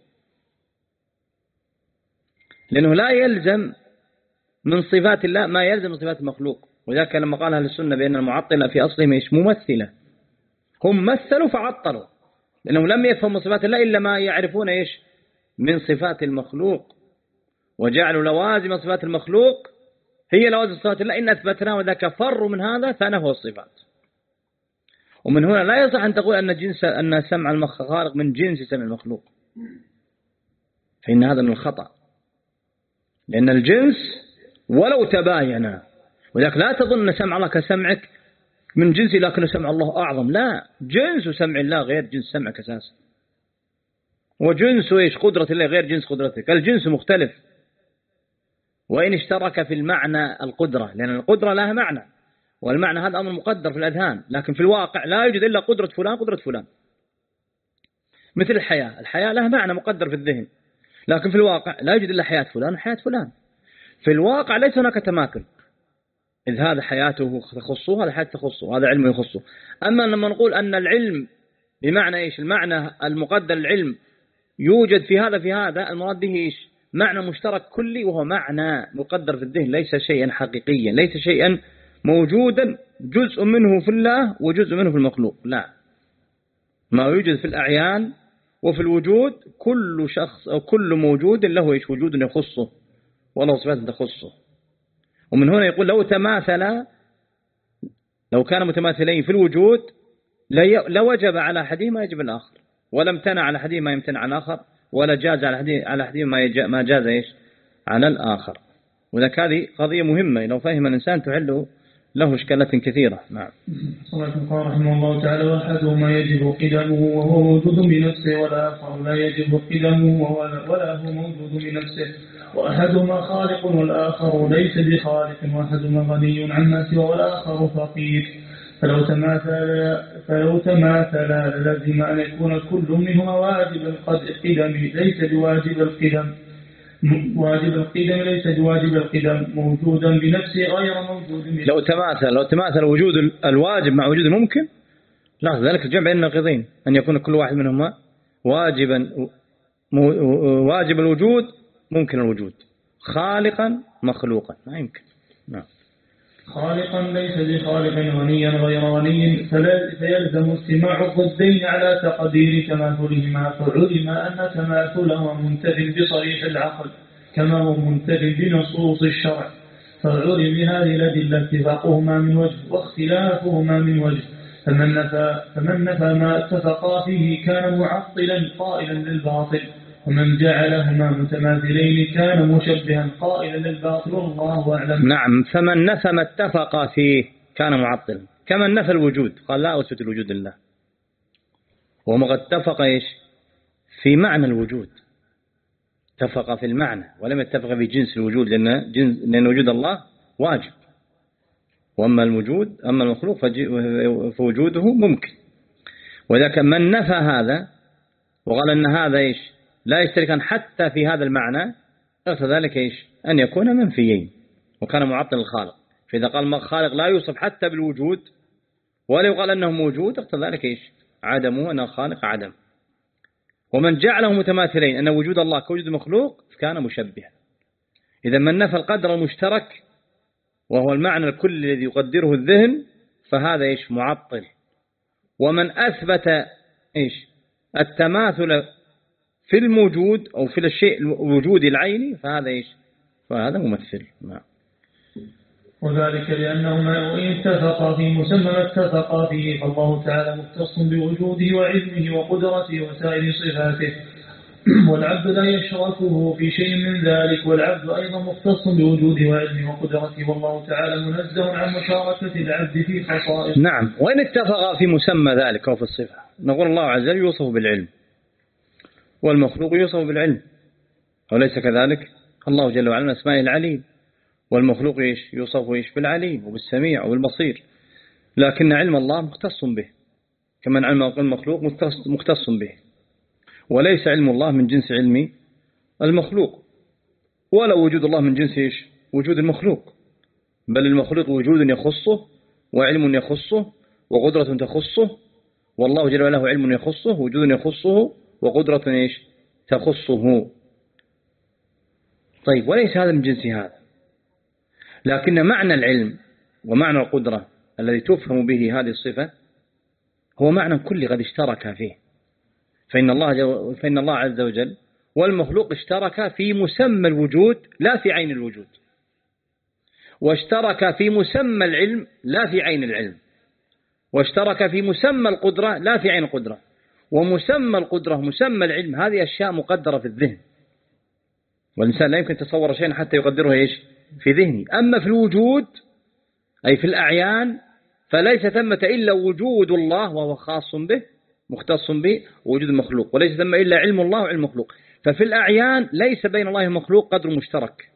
لأنه لا يلزم من صفات الله ما يلزم من صفات المخلوق. وذلك لما قال أهل السنة بأن المعطلة في أصلهم إيش ممثلة، هم مثلوا فعطلوا، لأنهم لم يفهموا صفات الله إلا ما يعرفون إيش من صفات المخلوق، وجعلوا لوازم صفات المخلوق هي لوازم صفات الله إن أثبتنا، وذاك فر من هذا فنفوا الصفات. ومن هنا لا يصح أن تقول أن جنس أن سمع الخالق من جنس سمع المخلوق، فإن هذا من الخطأ، لأن الجنس ولو تباين، وذاك لا تظن سمع الله كسمعك من جنس لكن سمع الله أعظم، لا، جنس سمع الله غير جنس سمعك أساسا، وجنس إيش قدرة الله غير جنس قدرتك، الجنس مختلف. وإن اشترك في المعنى القدرة، لأن القدرة لها معنى، والمعنى هذا أمر مقدر في الأذهان، لكن في الواقع لا يوجد إلا قدرة فلان قدرة فلان. مثل الحياة، الحياة لها معنى مقدر في الذهن، لكن في الواقع لا يوجد إلا حياة فلان وحياة فلان. في الواقع ليس هناك تماثل، إذ هذا حياته تخصه، هذا حياته تخصه، هذا علمه يخصه. أما لما نقول أن العلم بمعنى إيش؟ المعنى المقدر العلم يوجد في هذا في هذا، المراد به إيش؟ معنى مشترك كلي، وهو معنى مقدر في الذهن، ليس شيئا حقيقيا، ليس شيئا موجودا جزء منه في الله وجزء منه في المخلوق، لا. ما يوجد في الأعيان وفي الوجود، كل شخص أو كل موجود له إيش؟ وجود يخصه وله صفات تخصه. ومن هنا يقول لو تماثل، لو كان متماثلين في الوجود لوجب على أحدهما يجب الآخر، ولا امتنع على أحدهما يمتنع على الآخر، ولا جاز على أحدهما ما جاز إيش؟ على الآخر. وذلك هذه قضية مهمة، لو فهم الإنسان تحل له إشكالات كثيرة. نعم. صلى الله رحمه الله تعالى: وأحدهما يجب قدمه وهو موجود بنفسه، والآخر لا يجب قدمه ولا هو موجود بنفسه، وأحدهما خالق والآخر ليس بخالق، وأحدهما غني عما سوى والآخر فقير. فلو تماثل فلو تماثل لازم أن يكون كل منهما واجب القدم ليس بواجب القدم واجب القدم ليس بواجب القدم موجودا بنفسه غير موجود بنفسه. لو تماثل لو تماثل وجود الواجب مع وجود الممكن، لاحظ ذلك الجمع بين النقيضين، أن يكون كل واحد منهما واجبا واجب الوجود ممكن الوجود، خالقا مخلوقا، ما يمكن. نعم. خالقا ليس بخالق، غنيا غير غني، فيلزم استماع الضدين على تقدير تماثلهما، فعلم أن تماثلهما منتف بصريح العقل كما هو منتف بنصوص الشرع، فعلم بهذه الأدلة اتفاقهما من وجه واختلافهما من وجه، فمن نفى, فمن نفى ما اتفقا فيه كان معطلا قائلا للباطل، ومن جعلهما متماثلين كان مشبها قائلا للباطل، والله أعلم. نعم. فمن نفى ما اتفق فيه كان معطلا، كمن نفى الوجود قال لا أثبت الوجود لله، وما قد اتفق إيش؟ في معنى الوجود، اتفق في المعنى ولم يتفق في جنس الوجود، لأن, جنس لأن وجود الله واجب، وأما الوجود أما المخلوق فوجوده ممكن. وذلك من نفى هذا وقال أن هذا إيش؟ لا يشتركان حتى في هذا المعنى، اقتضى ذلك إيش؟ أن يكون منفيين، وكان معطل الخالق. فإذا قال الخالق لا يوصف حتى بالوجود ولا يقال أنه موجود، اقتضى ذلك إيش؟ عدمه، أن الخالق عدم. ومن جعله متماثلين أن وجود الله كوجود مخلوق كان مشبها. إذا من نفى القدر المشترك وهو المعنى الكلي الذي يقدره الذهن فهذا إيش؟ معطل. ومن أثبت إيش؟ التماثل في الموجود أو في الشيء الوجود العيني فهذا إيش؟ فهذا ممثل. نعم. وذلك لأنهما وإن اتفقا في مسمى اتفقا فيه، فالله تعالى مختص بوجوده وعلمه وقدرته وسائر صفاته، والعبد لا يشركه في شيء من ذلك، والعبد أيضا مختص بوجوده وعلمه وقدرته، والله تعالى منزه عن مشاركة العبد في خصائص. نعم. وإن اتفقا في مسمى ذلك وفي الصفة، نقول الله عز وجل يوصف بالعلم والمخلوق يوصف بالعلم، وليس كذلك؟ الله جل وعلا اسماء العليم، والمخلوق إيش؟ يوصف إيش؟ بالعليم وبالسميع وبالبصير، لكن علم الله مختص به كما علم المخلوق مختص به، وليس علم الله من جنس علم المخلوق، ولا وجود الله من جنس إيش؟ وجود المخلوق، بل المخلوق وجود يخصه وعلم يخصه وقدرة تخصه، والله جل وعلا له علم يخصه وجود يخصه وقدرة إيش؟ تخصه. طيب، وليس هذا من جنس هذا، لكن معنى العلم ومعنى القدرة الذي تفهم به هذه الصفة هو معنى كل قد اشترك فيه، فإن الله, فإن الله عز وجل والمخلوق اشترك في مسمى الوجود لا في عين الوجود، واشترك في مسمى العلم لا في عين العلم، واشترك في مسمى القدرة لا في عين القدرة، ومسمى القدرة مسمى العلم، هذه أشياء مقدرة في الذهن، والإنسان لا يمكن يتصور شيئا حتى يقدره إيش؟ في ذهنه. أما في الوجود أي في الأعيان فليس ثمة إلا وجود الله وهو خاص به مختص به، ووجود المخلوق، وليس ثم إلا علم الله وعلم المخلوق. ففي الأعيان ليس بين الله ومخلوق قدر مشترك،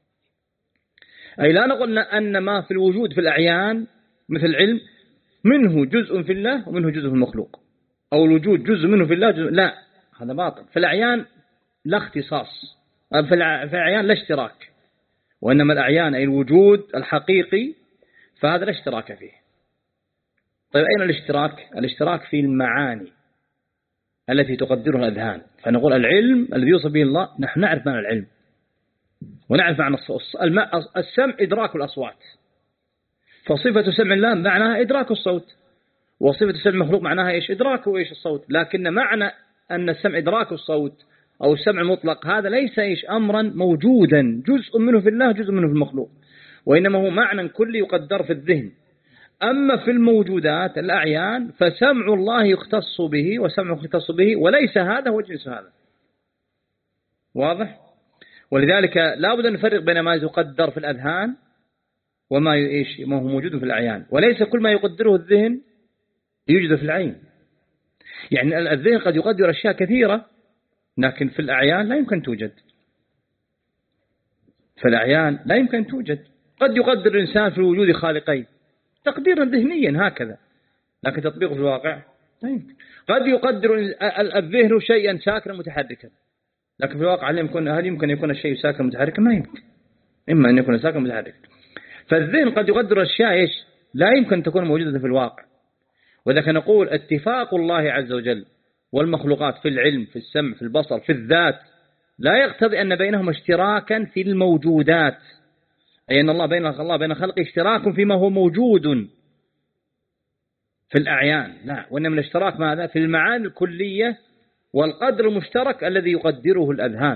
أي لا نقول أن ما في الوجود في الأعيان مثل العلم منه جزء في الله ومنه جزء في المخلوق، أو الوجود جزء منه في الله جزء، لا، هذا باطل. في الأعيان لا اختصاص، في الأعيان لا اشتراك، وإنما الأعيان أي الوجود الحقيقي فهذا لا اشتراك فيه. طيب أين الاشتراك؟ الاشتراك في المعاني التي تقدرها الأذهان. فنقول العلم الذي يوصف به الله، نحن نعرف معنى العلم ونعرف معنى السمع إدراك الأصوات، فصفة سمع الله معناها إدراك الصوت، وصفة سمع المخلوق معناها إيش؟ إدراكه إيش الصوت. لكن معنى أن السمع إدراك الصوت أو السمع المطلق هذا ليس إيش أمرا موجودا جزء منه في الله جزء منه في المخلوق، وإنما هو معنى كلي يقدر في الذهن. أما في الموجودات الأعيان فسمع الله يختص به وسمعه يختص به، وليس هذا هو جنس هذا. واضح؟ ولذلك لا بد أن نفرق بين ما يقدر في الأذهان وما إيش ما هو موجود في الأعيان، وليس كل ما يقدره الذهن يوجد في العين. يعني الذهن قد يقدر أشياء كثيرة لكن في الأعيان لا يمكن توجد. في الأعيان لا يمكن توجد. قد يقدر الإنسان في الوجود خالقين تقديرا ذهنيا هكذا، لكن تطبيقه في الواقع لا يمكن. قد يقدر الذهن شيئا ساكنا متحركا، لكن في الواقع هل يمكن هل يمكن يكون الشيء ساكنا متحركا؟ ما يمكن. إما أن يكون ساكنا متحركا. فالذهن قد يقدر أشياء إيش لا يمكن تكون موجودة في الواقع. وذلك نقول اتفاق الله عز وجل والمخلوقات في العلم في السمع في البصر في الذات لا يقتضي أن بينهم اشتراكا في الموجودات، أي أن الله بين الله بين خلقه اشتراك فيما هو موجود في الأعيان، لا، وإنما الاشتراك ماذا؟ في المعاني الكلية والقدر المشترك الذي يقدره الأذهان.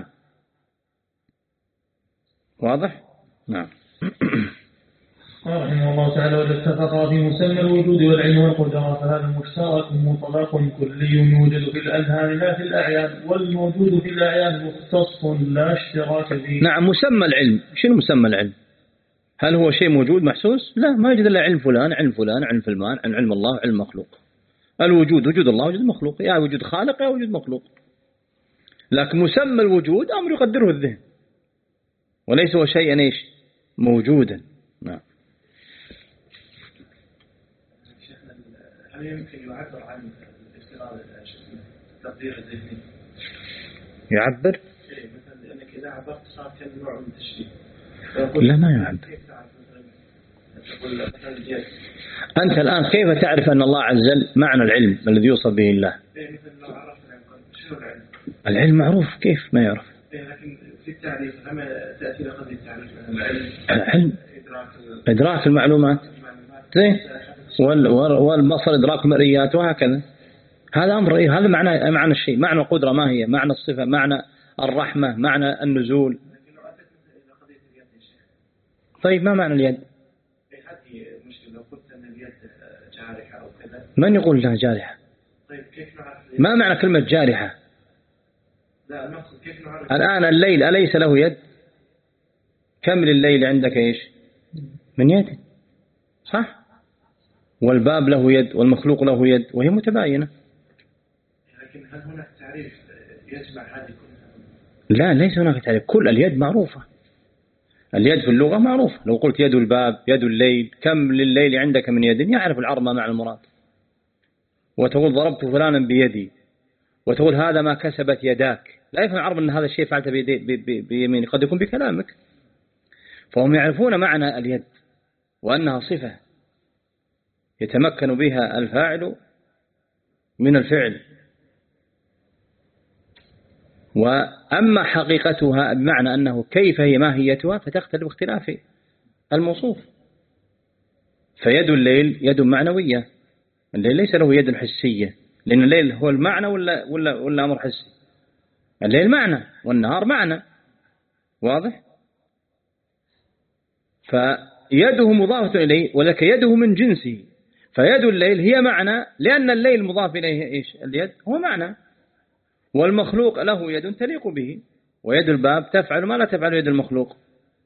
واضح؟ نعم. قال رحمه الله تعالى: وإذا اتفقا في مسمى الوجود والعلم والقدرة فهذا مشترك مطلق كلي يوجد في الأذهان لا في الأعيان، والموجود في الأعيان مختص لا اشتراك فيه. نعم. مسمى العلم، شنو مسمى العلم؟ هل هو شيء موجود محسوس؟ لا، ما يوجد إلا علم فلان علم فلان علم فلان عن علم الله علم مخلوق. الوجود وجود الله وجود مخلوق، يا وجود خالق يا وجود مخلوق. لكن مسمى الوجود أمر يقدره الذهن وليس هو شيئا ايش موجودا. نعم. هل يمكن يعبر عن الافتراض التقدير الذهني؟ يعبر؟ إيه، مثلا لأنك إذا عبرت صار كان نوع من التشبيه. لا ما يعبر. أنت الآن كيف تعرف أن الله عز وجل معنى العلم الذي يوصف به الله؟ إيه، مثلا لو عرفت العلم شنو العلم؟ العلم معروف، كيف ما يعرف؟ إيه، لكن في التعريف أما تأتي لقضية التعريف العلم العلم إدراك إدراك المعلومات زين، والبصر إدراك المرئيات وهكذا. هذا أمر إيه؟ هذا معنى معنى الشيء، معنى القدرة ما هي؟ معنى الصفة، معنى الرحمة، معنى النزول. طيب ما معنى اليد؟ هذه مشكلة. لو قلت أن اليد جارحة أو كذا، من يقول لها جارحة؟ طيب كيف نعرف؟ ما معنى كلمة جارحة؟ لا المقصد كيف نعرف؟ الآن الليل أليس له يد؟ كم لليل عندك إيش؟ من يد، صح؟ والباب له يد والمخلوق له يد وهي متباينة. لكن هل هناك تعريف يجمع هذه كلها؟ لا، ليس هناك تعريف. كل اليد معروفة، اليد في اللغة معروفة. لو قلت يد الباب يد الليل، كم لليل عندك من يد؟ يعرف العرب ما معنى المراد. وتقول ضربت فلانا بيدي، وتقول هذا ما كسبت يداك، لا يفهم العرب أن هذا الشيء فعلته بيمينك، قد يكون بكلامك. فهم يعرفون معنى اليد وأنها صفة يتمكن بها الفاعل من الفعل. وأما حقيقتها بمعنى أنه كيف هي ماهيتها فتختلف اختلاف الموصوف. فيد الليل يد معنوية، الليل ليس له يد حسية، لأن الليل هو المعنى ولا, ولا, ولا أمر حسي؟ الليل معنى والنهار معنى. واضح؟ فيده مضافة إليه ولك يده من جنسه. فيد الليل هي معنى لأن الليل مضاف إليه إيش؟ اليد هو معنى. والمخلوق له يد تليق به، ويد الباب تفعل ما لا تفعل يد المخلوق.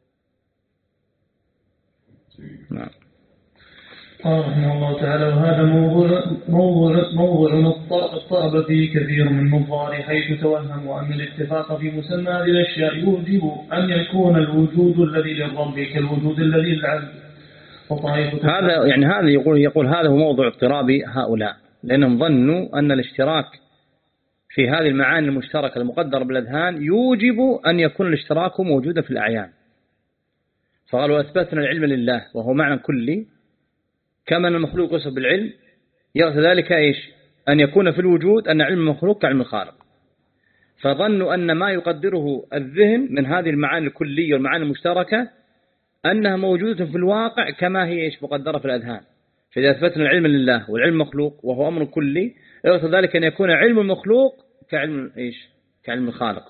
نعم. قال رحمه الله تعالى: وهذا موضوع موضوع موضوع الطأب فيه كثير من نظار، حيث توهموا أن الاتفاق في مسمى هذه الأشياء يوجب أن يكون الوجود الذي للرب كالوجود الذي للعبد. هذا يعني هذا يقول يقول هذا هو موضوع اضطراب هؤلاء، لأنهم ظنوا أن الاشتراك في هذه المعاني المشتركة المقدرة بالأذهان يوجب أن يكون الاشتراك موجودا في الأعيان. فقالوا أثبتنا العلم لله وهو معنى كلي، كما أن المخلوق يوصف بالعلم، يغسل ذلك إيش؟ أن يكون في الوجود أن علم المخلوق كعلم الخالق. فظنوا أن ما يقدره الذهن من هذه المعاني الكلية والمعاني المشتركة أنها موجودة في الواقع كما هي إيش مقدرة في الأذهان. فإذا أثبتنا العلم لله والعلم مخلوق وهو أمر كلي، يغسل ذلك أن يكون علم المخلوق كعلم إيش؟ كعلم الخالق.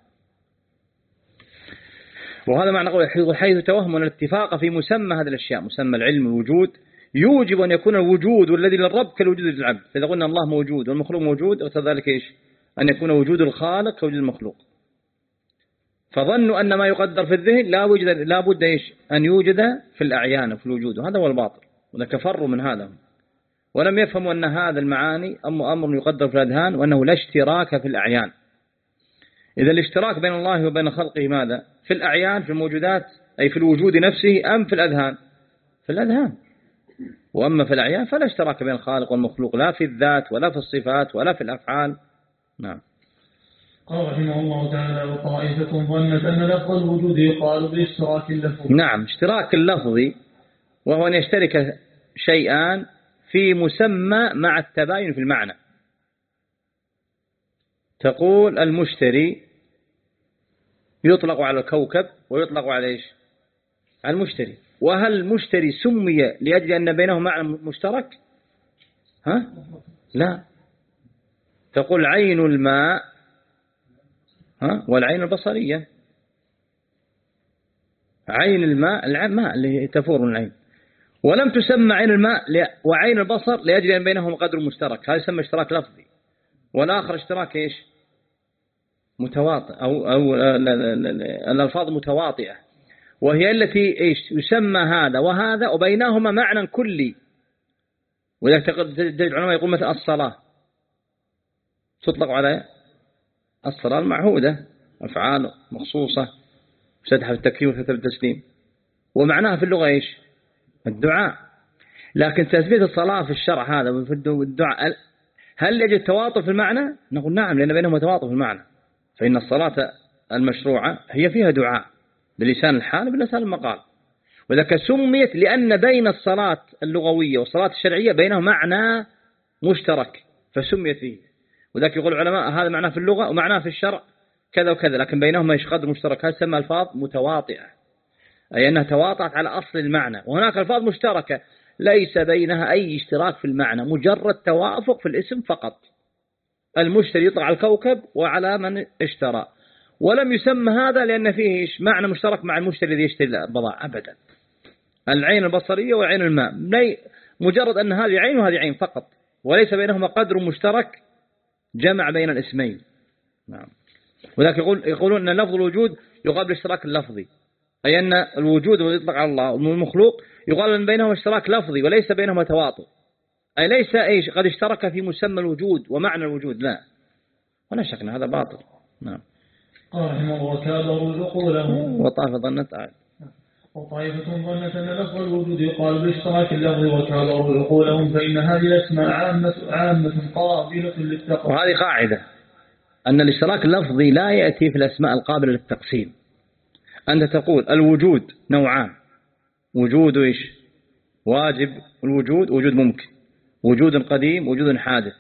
وهذا معنى قول حيث توهمنا الاتفاق في مسمى هذه الأشياء، مسمى العلم الوجود يوجب أن يكون الوجود والذي للرب كالوجود للعبد. فإذا قلنا الله موجود والمخلوق موجود، وكذلك إيش؟ أن يكون وجود الخالق كوجود المخلوق. فظنوا أن ما يقدر في الذهن لا وجد لا بد إيش؟ أن يوجد في الأعيان وفي الوجود، وهذا هو الباطل، وكفروا من هذا. ولم يفهموا أن هذا المعاني أمر يقدر في الأذهان، وأنه لا اشتراك في الأعيان. إذا الاشتراك بين الله وبين خلقه ماذا؟ في الأعيان، في الموجودات، أي في الوجود نفسه، أم في الأذهان؟ في الأذهان. وأما في الأعيان فلا اشتراك بين الخالق والمخلوق، لا في الذات ولا في الصفات ولا في الأفعال. نعم. قال رحمه الله تعالى: وطائفة ظنت أن لفظ الوجود يقال باشتراك اللفظ. نعم، اشتراك اللفظ وهو أن يشترك شيئان في مسمى مع التباين في المعنى. تقول المشتري يطلق على الكوكب ويطلق على إيش؟ على المشتري. وهل المشتري سمي لأجل أن بينه معنى مشترك؟ ها؟ لا. تقول عين الماء ها؟ والعين البصرية. عين الماء الماء اللي تفور من العين، ولم تسمى عين الماء وعين البصر لأجل أن بينهما قدر مشترك، هذا يسمى اشتراك لفظي. والآخر اشتراك إيش؟ متواطئ أو أو الألفاظ متواطئة، وهي التي إيش يسمى هذا وهذا وبينهما معنى كلي. وإذا تجد العلماء يقول مثل الصلاة تطلق على الصلاة المعهودة، أفعال مخصوصة، سدح التكبير وثلاث التسليم، ومعناها في اللغة إيش؟ الدعاء. لكن تثبيت الصلاة في الشرع هذا وفي الدعاء، هل يجد تواطؤ في المعنى؟ نقول نعم، لأن بينهما تواطؤ في المعنى. فإن الصلاة المشروعة هي فيها دعاء بلسان الحال وبلسان المقال، وذلك سميت لأن بين الصلاة اللغوية والصلاة الشرعية بينهم معنى مشترك فسميت فيه. وذلك يقول العلماء هذا معناه في اللغة ومعناه في الشرع كذا وكذا، لكن بينهما ايش قدر مشترك، هذا سمى ألفاظ متواطئة، أي أنها تواطأت على أصل المعنى. وهناك ألفاظ مشتركة ليس بينها أي اشتراك في المعنى، مجرد توافق في الاسم فقط. المشتري يطلع على الكوكب وعلى من اشترى، ولم يسمى هذا لأن فيه إيش؟ معنى مشترك مع المشتري الذي يشتري البضاعة أبدا. العين البصرية وعين الماء مجرد أن هذه عين وهذه عين فقط، وليس بينهما قدر مشترك جمع بين الاسمين. نعم. وذلك يقول يقولون أن لفظ الوجود يقابل الاشتراك اللفظي، أي أن الوجود يطلق على الله والمخلوق يقال أن بينهما اشتراك لفظي وليس بينهما تواطؤ، أي ليس إيش قد اشترك في مسمى الوجود ومعنى الوجود، لا، ولا شك أن هذا باطل. نعم. قال رحمه الله: وكابروا عقولهم. وطائفة ظنت آه. وطائفة ظنت أن لفظ الوجود يقال باشتراك اللفظ وكابروا عقولهم، فإن هذه الأسماء عامة عامة قابلة للتقسيم. وهذه قاعدة أن الاشتراك اللفظي لا يأتي في الأسماء القابلة للتقسيم. أنت تقول الوجود نوعان، وجود إيش؟ واجب، الوجود وجود ممكن، وجود قديم وجود حادث.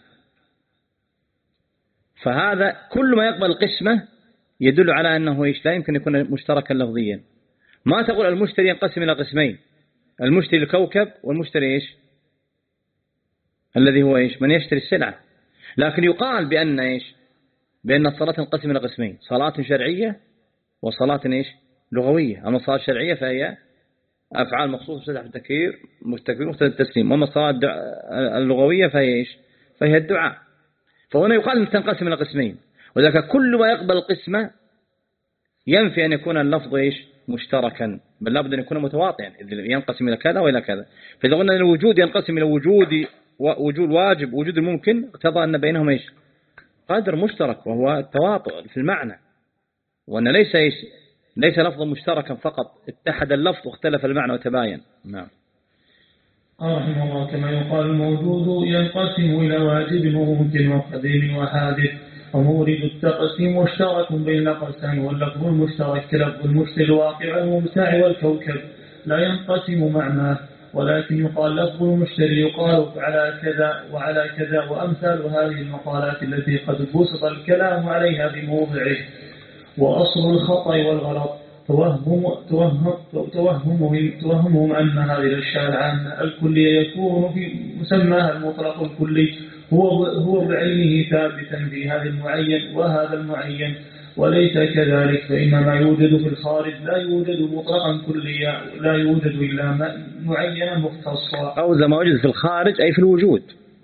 فهذا كل ما يقبل القسمة يدل على أنه إيش؟ لا يمكن يكون مشتركا لفظيا. ما تقول المشتري ينقسم إلى قسمين، المشتري الكوكب والمشتري إيش؟ الذي هو إيش؟ من يشتري السلعة. لكن يقال بأن إيش؟ بأن الصلاة تنقسم إلى قسمين، صلاة شرعية وصلاة إيش؟ لغوية. أما الصلاة الشرعية فهي أفعال مخصوصة سدح التكبير والتكبير وثلاث التسليم، وأما الصلاة اللغوية فهي إيش؟ فهي الدعاء. فهنا يقال أن تنقسم إلى قسمين، وذلك كل ما يقبل القسمة ينفي أن يكون اللفظ إيش؟ مشتركا، بل لابد أن يكون متواطئا، ينقسم إلى كذا وإلى كذا. فإذا قلنا أن الوجود ينقسم إلى وجود وجود واجب ووجود الممكن، اقتضى أن بينهم إيش؟ قدر مشترك وهو التواطؤ في المعنى، وأن ليس إيش؟ ليس لفظا مشتركا فقط، اتحد اللفظ واختلف المعنى وتباين. نعم. قال رحمه الله: كما يقال الموجود ينقسم إلى واجب وممكن وقديم وحادث، ومورد التقسيم مشترك بين الأقسام، واللفظ المشترك كلفظ المشتري الواقع والمبتاع والكوكب لا ينقسم معناه، ولكن يقال لفظ المشتري يقال على كذا وعلى كذا، وأمثال هذه المقالات التي قد بسط الكلام عليها بموضعه. وأصل الخطأ والغلط توهم توهم توهمهم توهمهم أن هذه الأشياء العامة الكلية يكون في مسماها المطلق الكلي هو هو بعينه ثابتا في هذا المعين وهذا المعين، وليس كذلك، فإن ما يوجد في الخارج لا يوجد مطلقا كليا، لا يوجد إلا معينا مختصا. أو إذا ما وجد في الخارج أي في الوجود،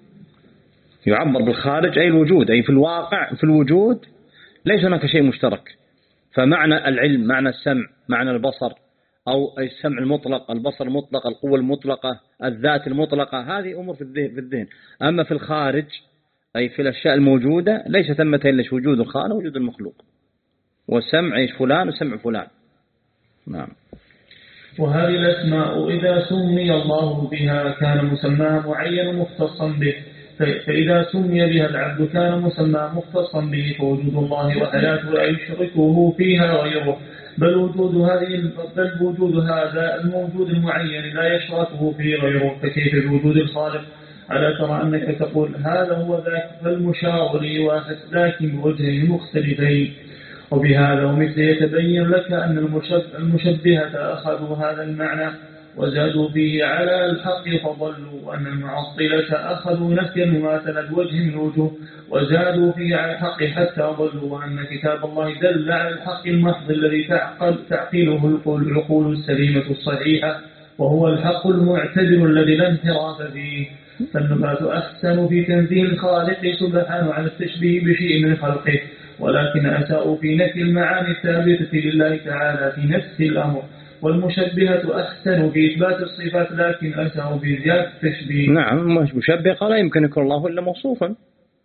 يعبر بالخارج أي الوجود، أي في الواقع في الوجود ليس هناك شيء مشترك. فمعنى العلم، معنى السمع، معنى البصر، أو السمع المطلق، البصر المطلق، القوة المطلقة، الذات المطلقة، هذه أمور في الذهن. أما في الخارج أي في الأشياء الموجودة ليس ثمة إلا وجود الخالق ووجود المخلوق، والسمع إيش فلان وسمع فلان. نعم. وهذه الأسماء إذا سمي الله بها كان مسماها معينا مختصا به، فإذا سمي بها العبد كان مسمى مختصا به، فوجود الله وحياته لا يشركه فيها غيره، بل وجود هذه بل وجود هذا الموجود المعين لا يشركه فيه غيره، فكيف بوجود الخالق؟ ألا ترى أنك تقول هذا هو ذاك، فالمشار لي واحد لكن بوجهين مختلفين. وبهذا ومثل يتبين لك أن المشبهة أخذوا هذا المعنى وزادوا فيه على الحق فضلوا، وأن المعطلة أخذوا نفي المماثلة بوجه من وجوه وزادوا فيه على الحق حتى ضلوا، وأن كتاب الله دل على الحق المحض الذي تعقل تعقيله العقول السليمة الصحيحة، وهو الحق المعتدل الذي لا انحراف فيه. فالنبات أحسن في تنزيه الخالق سبحانه عن التشبيه بشيء من خلقه، ولكن أساءوا في نفي المعاني الثابتة لله تعالى في نفس الأمر، والمشبهة أحسن في إثبات الصفات لكن أساءوا في زيادة التشبيه. نعم، مشبه لا يمكن يكون الله إلا موصوفا،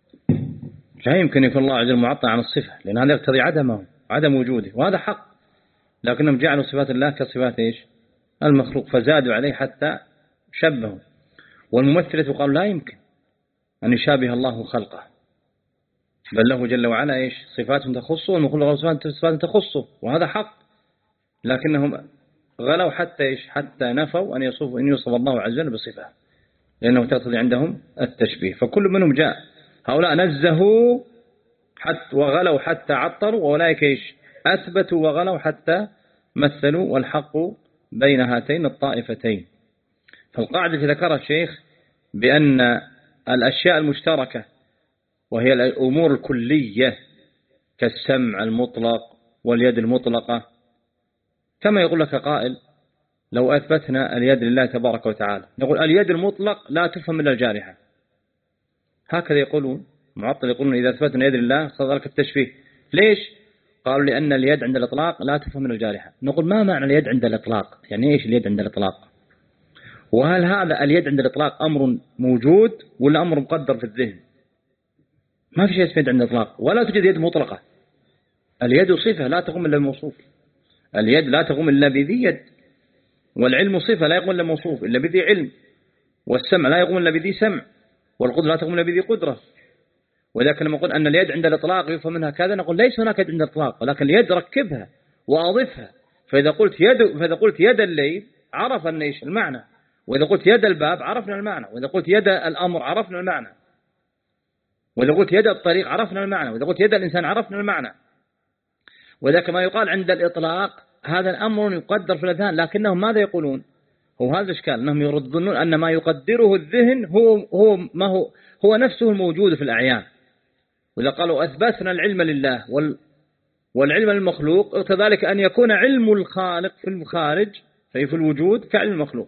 لا يمكن يكون الله عز وجل معطل عن الصفة، لأن هذا يقتضي عدمه عدم وجوده، وهذا حق، لكنهم جعلوا صفات الله كصفات إيش المخلوق، فزادوا عليه حتى شبهوا. والممثلة قالوا لا يمكن أن يشابه الله خلقه، بل له جل وعلا إيش صفات تخصه، والمخلوق صفات تخصه، وهذا حق، لكنهم غلوا حتى إيش حتى نفوا أن يصف أن يوصف الله عز وجل بصفة، لأنه تقتضي عندهم التشبيه. فكل منهم جاء، هؤلاء نزهوا حتى وغلوا حتى عطروا، وأولئك إيش أثبتوا وغلوا حتى مثلوا، والحق بين هاتين الطائفتين. فالقاعدة التي ذكرها الشيخ بأن الأشياء المشتركة وهي الأمور الكلية كالسمع المطلق واليد المطلقة، كما يقول لك قائل لو أثبتنا اليد لله تبارك وتعالى نقول اليد المطلق لا تفهم إلا الجارحة، هكذا يقولون معطل، يقولون إذا أثبتنا اليد لله صار ذلك التشبيه. ليش؟ قالوا لأن اليد عند الإطلاق لا تفهم إلا الجارحة. نقول ما معنى اليد عند الإطلاق؟ يعني إيش اليد عند الإطلاق؟ وهل هذا اليد عند الإطلاق أمر موجود ولا أمر مقدر في الذهن؟ ما في شيء اسمه يد عند الإطلاق، ولا توجد يد مطلقة. اليد صفة لا تقوم إلا بموصوف، اليد لا تقوم إلا بذي يد، والعلم صفة لا يقوم إلا موصوف إلا بذي علم، والسمع لا يقوم إلا بذي سمع، والقدرة لا تقوم إلا بذي قدرة. ولكن لما نقول أن اليد عند الإطلاق يفهم منها كذا، نقول ليس هناك يد عند الإطلاق، ولكن اليد ركبها وأضفها. فإذا قلت يد فإذا قلت يد الليل عرفنا إيش المعنى، وإذا قلت يد الباب عرفنا المعنى، وإذا قلت يد الأمر عرفنا المعنى، وإذا قلت يد الطريق عرفنا المعنى، وإذا قلت يد الإنسان عرفنا المعنى. وإذا كما يقال عند الإطلاق هذا الأمر يقدر في الأذهان، لكنهم ماذا يقولون؟ هو هذا الإشكال، أنهم يظنون أن ما يقدره الذهن هو هو ما هو هو نفسه الموجود في الأعيان. وإذا قالوا أثبتنا العلم لله والعلم للمخلوق، كذلك أن يكون علم الخالق في الخارج في في الوجود كعلم المخلوق.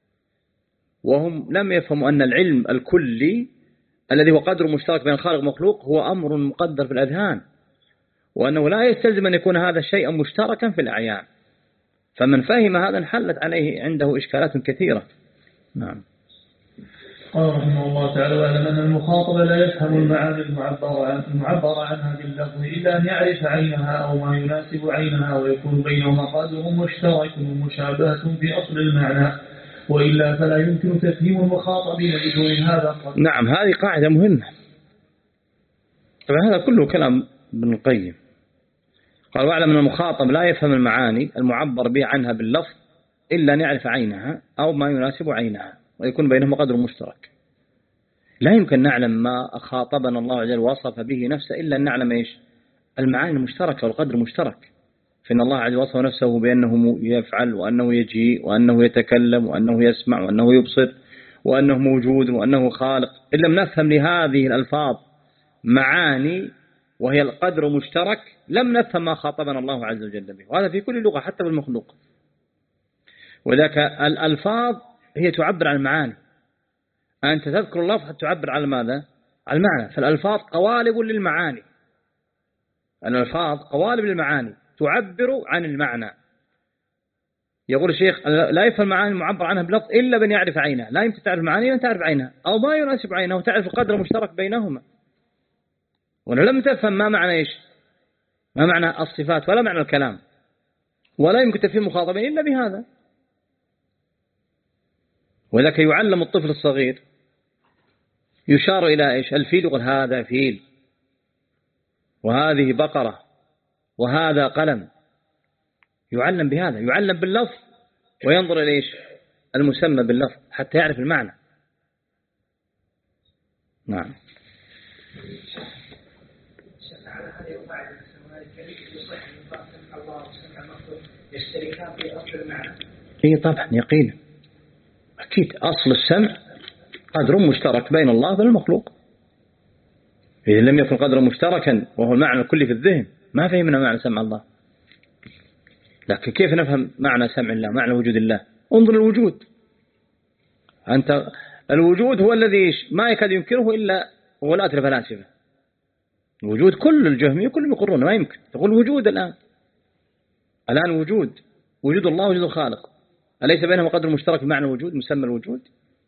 وهم لم يفهموا أن العلم الكلي الذي هو قدر مشترك بين الخالق والمخلوق هو أمر مقدر في الأذهان، وأنه لا يستلزم أن يكون هذا الشيء مشتركا في الأعيان. فمن فهم هذا انحلت عليه عنده إشكالات كثيرة. نعم. قال رحمه الله تعالى: واعلم أن المخاطب لا يفهم المعاني المعبر عن المعبر عنها باللفظ إلا أن يعرف عينها أو ما يناسب عينها، ويكون بينهما قدر مشترك ومشابهة في أصل المعنى، وإلا فلا يمكن تفهيم المخاطبين بدون هذا القدر. نعم، هذه قاعدة مهمة. طبعا هذا كله كلام ابن القيم. قال واعلم أن المخاطب لا يفهم المعاني المعبر به عنها باللفظ إلا أن يعرف عينها أو ما يناسب عينها ويكون بينهما قدر مشترك. لا يمكن نعلم ما خاطبنا الله عز وجل وصف به نفسه إلا أن نعلم إيش المعاني المشتركة والقدر المشترك. فإن الله عز وجل وصف نفسه بأنه يفعل وأنه يجيء وأنه يتكلم وأنه يسمع وأنه يبصر وأنه موجود وأنه خالق. إن لم نفهم لهذه الألفاظ معاني وهي القدر مشترك لم نفهم ما خاطبنا الله عز وجل به، وهذا في كل لغة حتى بالمخلوق. وذاك الألفاظ هي تعبر عن المعاني. أنت تذكر اللفظ تعبر على ماذا؟ على المعنى. فالألفاظ قوالب للمعاني. الألفاظ قوالب للمعاني تعبر عن المعنى. يقول الشيخ لا يفهم المعاني المعبر عنها بلفظ إلا بأن يعرف عينها. لا يمكن تعرف المعاني إلا تعرف عينها أو ما يناسب عينها وتعرف القدر المشترك بينهما. وأنا لم تفهم ما معنى إيش؟ ما معنى الصفات ولا معنى الكلام، ولا يمكن تفهم مخاطبين إلا بهذا. وذلك يعلم الطفل الصغير يشار إلى إيش؟ الفيل، يقول هذا فيل وهذه بقرة وهذا قلم. يعلم بهذا، يعلم باللفظ وينظر إلى إيش؟ المسمى باللفظ حتى يعرف المعنى. نعم. اي طبعا يقين اكيد. اصل السمع قدر مشترك بين الله وبين المخلوق. اذا لم يكن قدرا مشتركا وهو المعنى الكلي في الذهن ما فهمنا معنى سمع الله. لكن كيف نفهم معنى سمع الله، معنى وجود الله؟ انظر الوجود. انت الوجود هو الذي ما يكاد ينكره الا ولاة الفلاسفه. الوجود كل الجهمية كلهم يقرون ما يمكن تقول وجود. الآن الآن وجود وجود الله وجود الخالق، أليس بينهما قدر مشترك بمعنى الوجود مسمى الوجود؟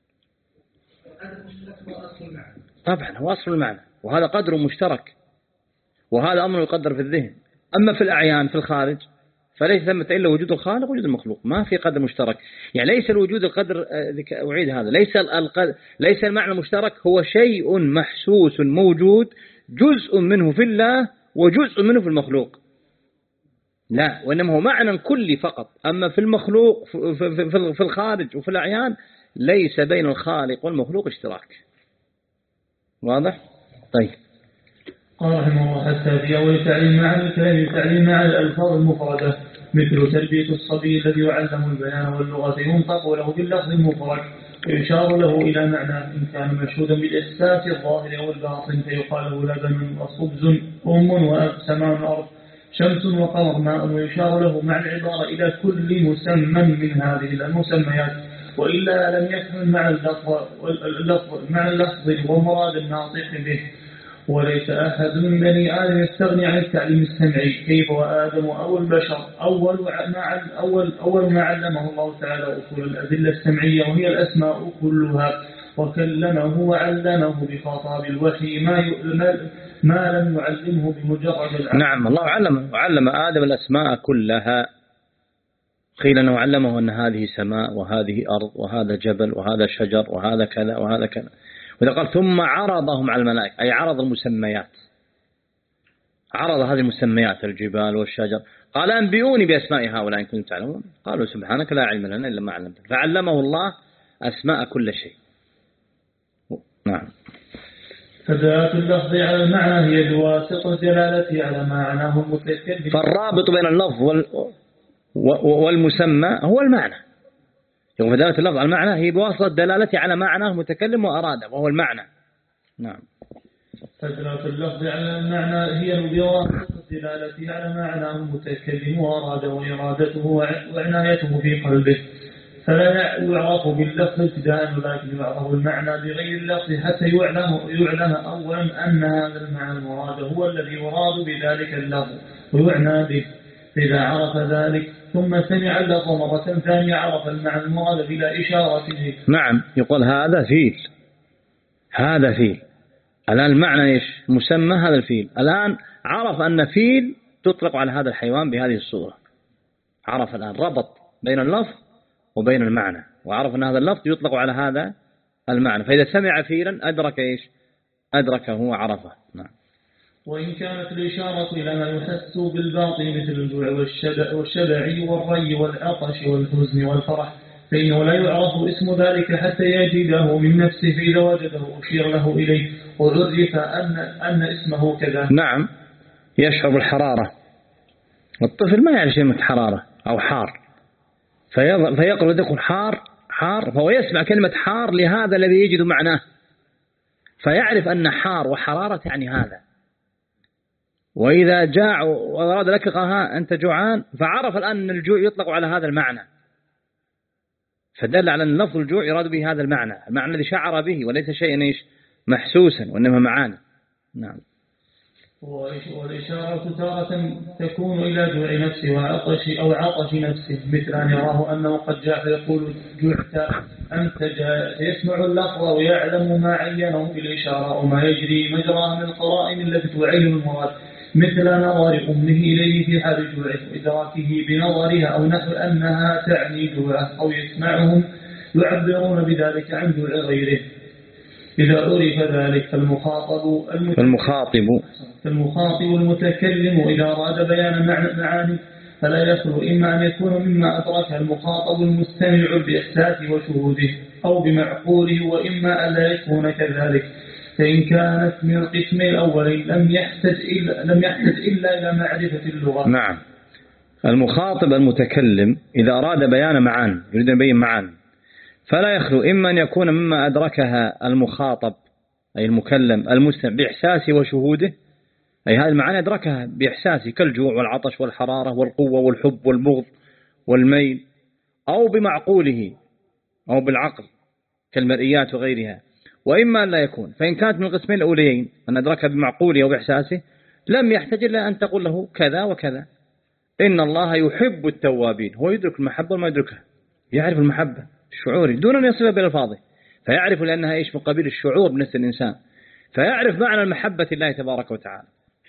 طبعا هو أصل المعنى، وهذا قدر مشترك، وهذا أمر يقدر في الذهن. أما في الأعيان في الخارج فليس ثمة إلا وجود الخالق ووجود المخلوق، ما في قدر مشترك. يعني ليس الوجود القدر، أعيد هذا، ليس القدر، ليس المعنى المشترك هو شيء محسوس موجود جزء منه في الله وجزء منه في المخلوق، لا، وإنما هو معنى كلي فقط. أما في المخلوق في الخارج وفي الأعيان ليس بين الخالق والمخلوق اشتراك. واضح؟ طيب. قال رحمه الله حتى في أول تعليم مع الكلام تعليم مع الألفاظ المفردة مثل تربية الصبي الذي يعلم البيان واللغة ينطق له باللفظ المفرد ويشار له إلى معنى إن كان مشهودا بالإحساس الظاهر أو الباطن فيقال له لبن وخبز أم وأب سماء أرض شمس وقمر ماء، ويشار له مع العبارة إلى كل مسمى من هذه المسميات، وإلا لم يفهم مع اللفظ مع اللفظ ومراد الناطق به. وليس أحد من بني آدم يستغني عن التعليم السمعي كيف وآدم أو البشر. أول ما أول أول ما علمه الله تعالى أصول الأدلة السمعية وهي الأسماء كلها، وكلمه وعلمه بخطاب الوحي ما ما لم يعلمه بمجرد العلم. نعم، الله علم وعلم آدم الأسماء كلها. قيل أنه علمه أن هذه سماء وهذه أرض وهذا جبل وهذا شجر وهذا كذا وهذا كذا. وإذا قال ثم عرضهم على الملائكة أي عرض المسميات، عرض هذه المسميات الجبال والشجر. قال أنبئوني بأسماء هؤلاء إن كنتم تعلمون. قالوا سبحانك لا علم لنا إلا ما علمتنا. فعلمه الله أسماء كل شيء. نعم. فدلالة اللفظ على المعنى هي بواسطة دلالته على معناه المتكلم. فالرابط بين اللفظ وال... والمسمى هو المعنى. يقول فدلالة اللفظ على المعنى هي بواسطة دلالته على معناه المتكلم وأراده وهو المعنى. نعم. فدلالة اللفظ على المعنى هي بواسطة دلالته على معناه المتكلم وأراده وإرادته وعنايته في قلبه، فلا يعرف باللفظ ابتداء ولكن يعرف المعنى بغير اللفظ حتى يعلم يعلم أولا أن هذا المعنى المراد هو الذي يراد بذلك اللفظ ويعنى به. فإذا عرف ذلك ثم سمع اللفظ مرة ثانية عرف المعنى المراد بلا إشارة إليه. نعم، يقول هذا فيل، هذا فيل. الآن المعنى إيش؟ مسمى هذا الفيل. الآن عرف أن فيل تطلق على هذا الحيوان بهذه الصورة. عرف الآن، ربط بين اللفظ وبين المعنى، وعرف أن هذا اللفظ يطلق على هذا المعنى. فإذا سمع فيلا أدرك إيش؟ أدركه وعرفه. نعم. وإن كانت الإشارة إلى ما يحس بالباطن مثل الجوع والشبع, والشبع والري والعطش والحزن والفرح فإنه لا يعرف اسم ذلك حتى يجده من نفسه، فإذا وجده أشير له إليه وعرف أن, أن اسمه كذا. نعم، يشعر بالحرارة، والطفل ما يعرف شيء من حرارة أو حار، فيقرأ يقول حار حار، فهو يسمع كلمة حار لهذا الذي يجد معناه، فيعرف أن حار وحرارة يعني هذا. وإذا جاع وأراد لك قالها أنت جوعان، فعرف الآن أن الجوع يطلق على هذا المعنى، فدل على أن لفظ الجوع يراد به هذا المعنى، المعنى الذي شعر به، وليس شيئا إيش محسوسا، وإنما معاني. نعم. والإشارة تارة تكون إلى جوع نفسه وعطش أو عطش نفسه، مثل أن يراه أنه قد جاء فيقول جعت أنت جاء، يسمع اللفظ ويعلم ما عينه بالإشارة وما يجري مجراه من القرائن التي تعين المراد، مثل نظر أمه إليه في حال جوعه وإدراكه بنظرها أو نحو أنها تعني جوعه، أو يسمعهم يعبرون بذلك عن جوع غيره. إذا عرف ذلك فالمخاطب المخاطب فالمخاطب المتكلم إذا أراد بيان معاني فلا يخلو إما أن يكون مما أدرك المخاطب المستمع بإحساسه وشهوده أو بمعقوله، وإما أن لا يكون كذلك، فإن كانت من القسم الأول لم يحتج إلا, لم يحتج إلا إلى معرفة اللغة. نعم. المخاطب المتكلم إذا أراد بيان معان، يريد أن يبين معان، فلا يخلو إما أن يكون مما أدركها المخاطب أي المكلم المستمع بإحساسه وشهوده، أي هذه المعاني أدركها بإحساسه كالجوع والعطش والحرارة والقوة والحب والبغض والميل، أو بمعقوله أو بالعقل كالمرئيات وغيرها، وإما أن لا يكون. فإن كانت من القسمين الأوليين أن أدركها بمعقوله أو بإحساسه لم يحتاج إلا أن تقول له كذا وكذا. إن الله يحب التوابين، هو يدرك المحبة وما يدركها، يعرف المحبة الشعوري دون أن يصلها بألفاظه، فيعرف لأنها إيش من قبيل الشعور بنفس الإنسان، فيعرف معنى المحبة الله تبارك وتعالى.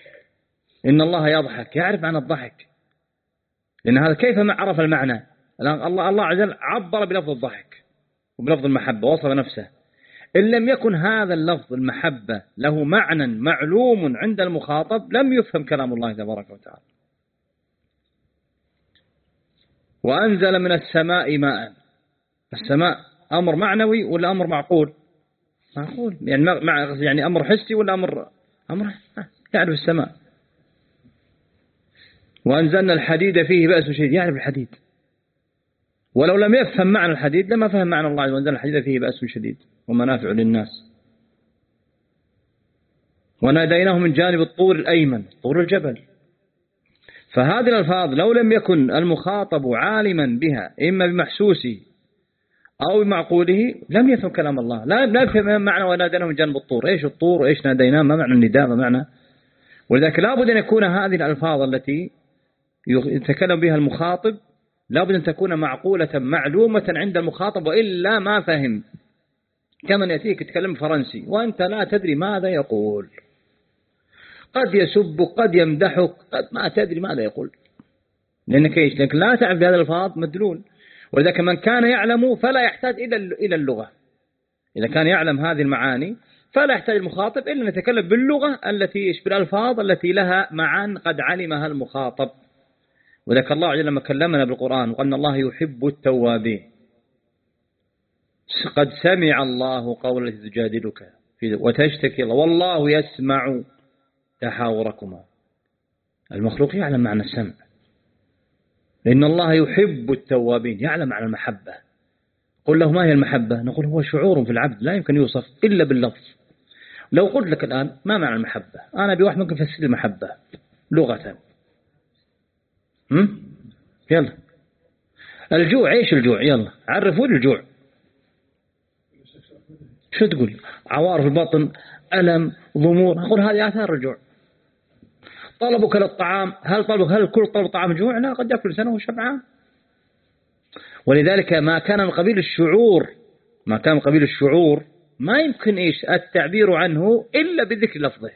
إن الله يضحك، يعرف معنى الضحك، لأن هذا كيف ما عرف المعنى. الله الله عز وجل عبر بلفظ الضحك وبلفظ المحبة، وصف نفسه. إن لم يكن هذا اللفظ المحبة له معنى معلوم عند المخاطب لم يفهم كلام الله تبارك وتعالى. وأنزل من السماء ماء، السماء أمر معنوي ولا أمر معقول؟ معقول، يعني مع يعني أمر حسي ولا أمر أمر يعرف السماء. وأنزلنا الحديد فيه بأس شديد، يعرف الحديد، ولو لم يفهم معنى الحديد لما فهم معنى الله. وأنزلنا الحديد فيه بأس شديد ومنافع للناس. وناديناه من جانب الطور الأيمن، طور الجبل. فهذه الألفاظ لو لم يكن المخاطب عالما بها إما بمحسوسه أو بمعقوله لم يفهم كلام الله، لا لا يفهم معنى وناديناه من جانب الطور. إيش الطور وإيش ناديناه، ما معنى النداء، ما معنى. ولذلك لابد أن يكون هذه الألفاظ التي يتكلم بها المخاطب لابد أن تكون معقولة معلومة عند المخاطب، وإلا ما فهم. كمن يأتيك يتكلم فرنسي وأنت لا تدري ماذا يقول، قد يسبك قد يمدحك قد ما تدري ماذا يقول، لأنك إيش لأنك لا تعرف بهذه الألفاظ مدلول. ولذلك من كان يعلم فلا يحتاج إلى إلى اللغة، إذا كان يعلم هذه المعاني فلا يحتاج المخاطب إلا أن يتكلم باللغة التي بالألفاظ التي لها معان قد علمها المخاطب. وذلك الله عز وجل لما كلمنا بالقرآن وقال الله يحب التوابين، قد سمع الله قول التي تجادلك وتشتكي الله والله يسمع تحاوركما. المخلوق يعلم معنى السمع، لأن الله يحب التوابين، يعلم معنى المحبة. قل له ما هي المحبة؟ نقول هو شعور في العبد لا يمكن يوصف إلا باللفظ. لو قلت لك الآن ما معنى المحبة، أنا بواحد ممكن أفسر المحبة لغة. هم؟ يلا الجوع، إيش الجوع؟ يلا عرفوا لي الجوع. شو تقول؟ عوار في البطن، ألم، ضمور. أقول هذه آثار الجوع. طلبك للطعام، هل طلبك هل كل طلب طعام جوع؟ لا، قد يأكل سنة وشبعان. ولذلك ما كان من قبيل الشعور ما كان من قبيل الشعور ما يمكن إيش التعبير عنه إلا بذكر لفظه.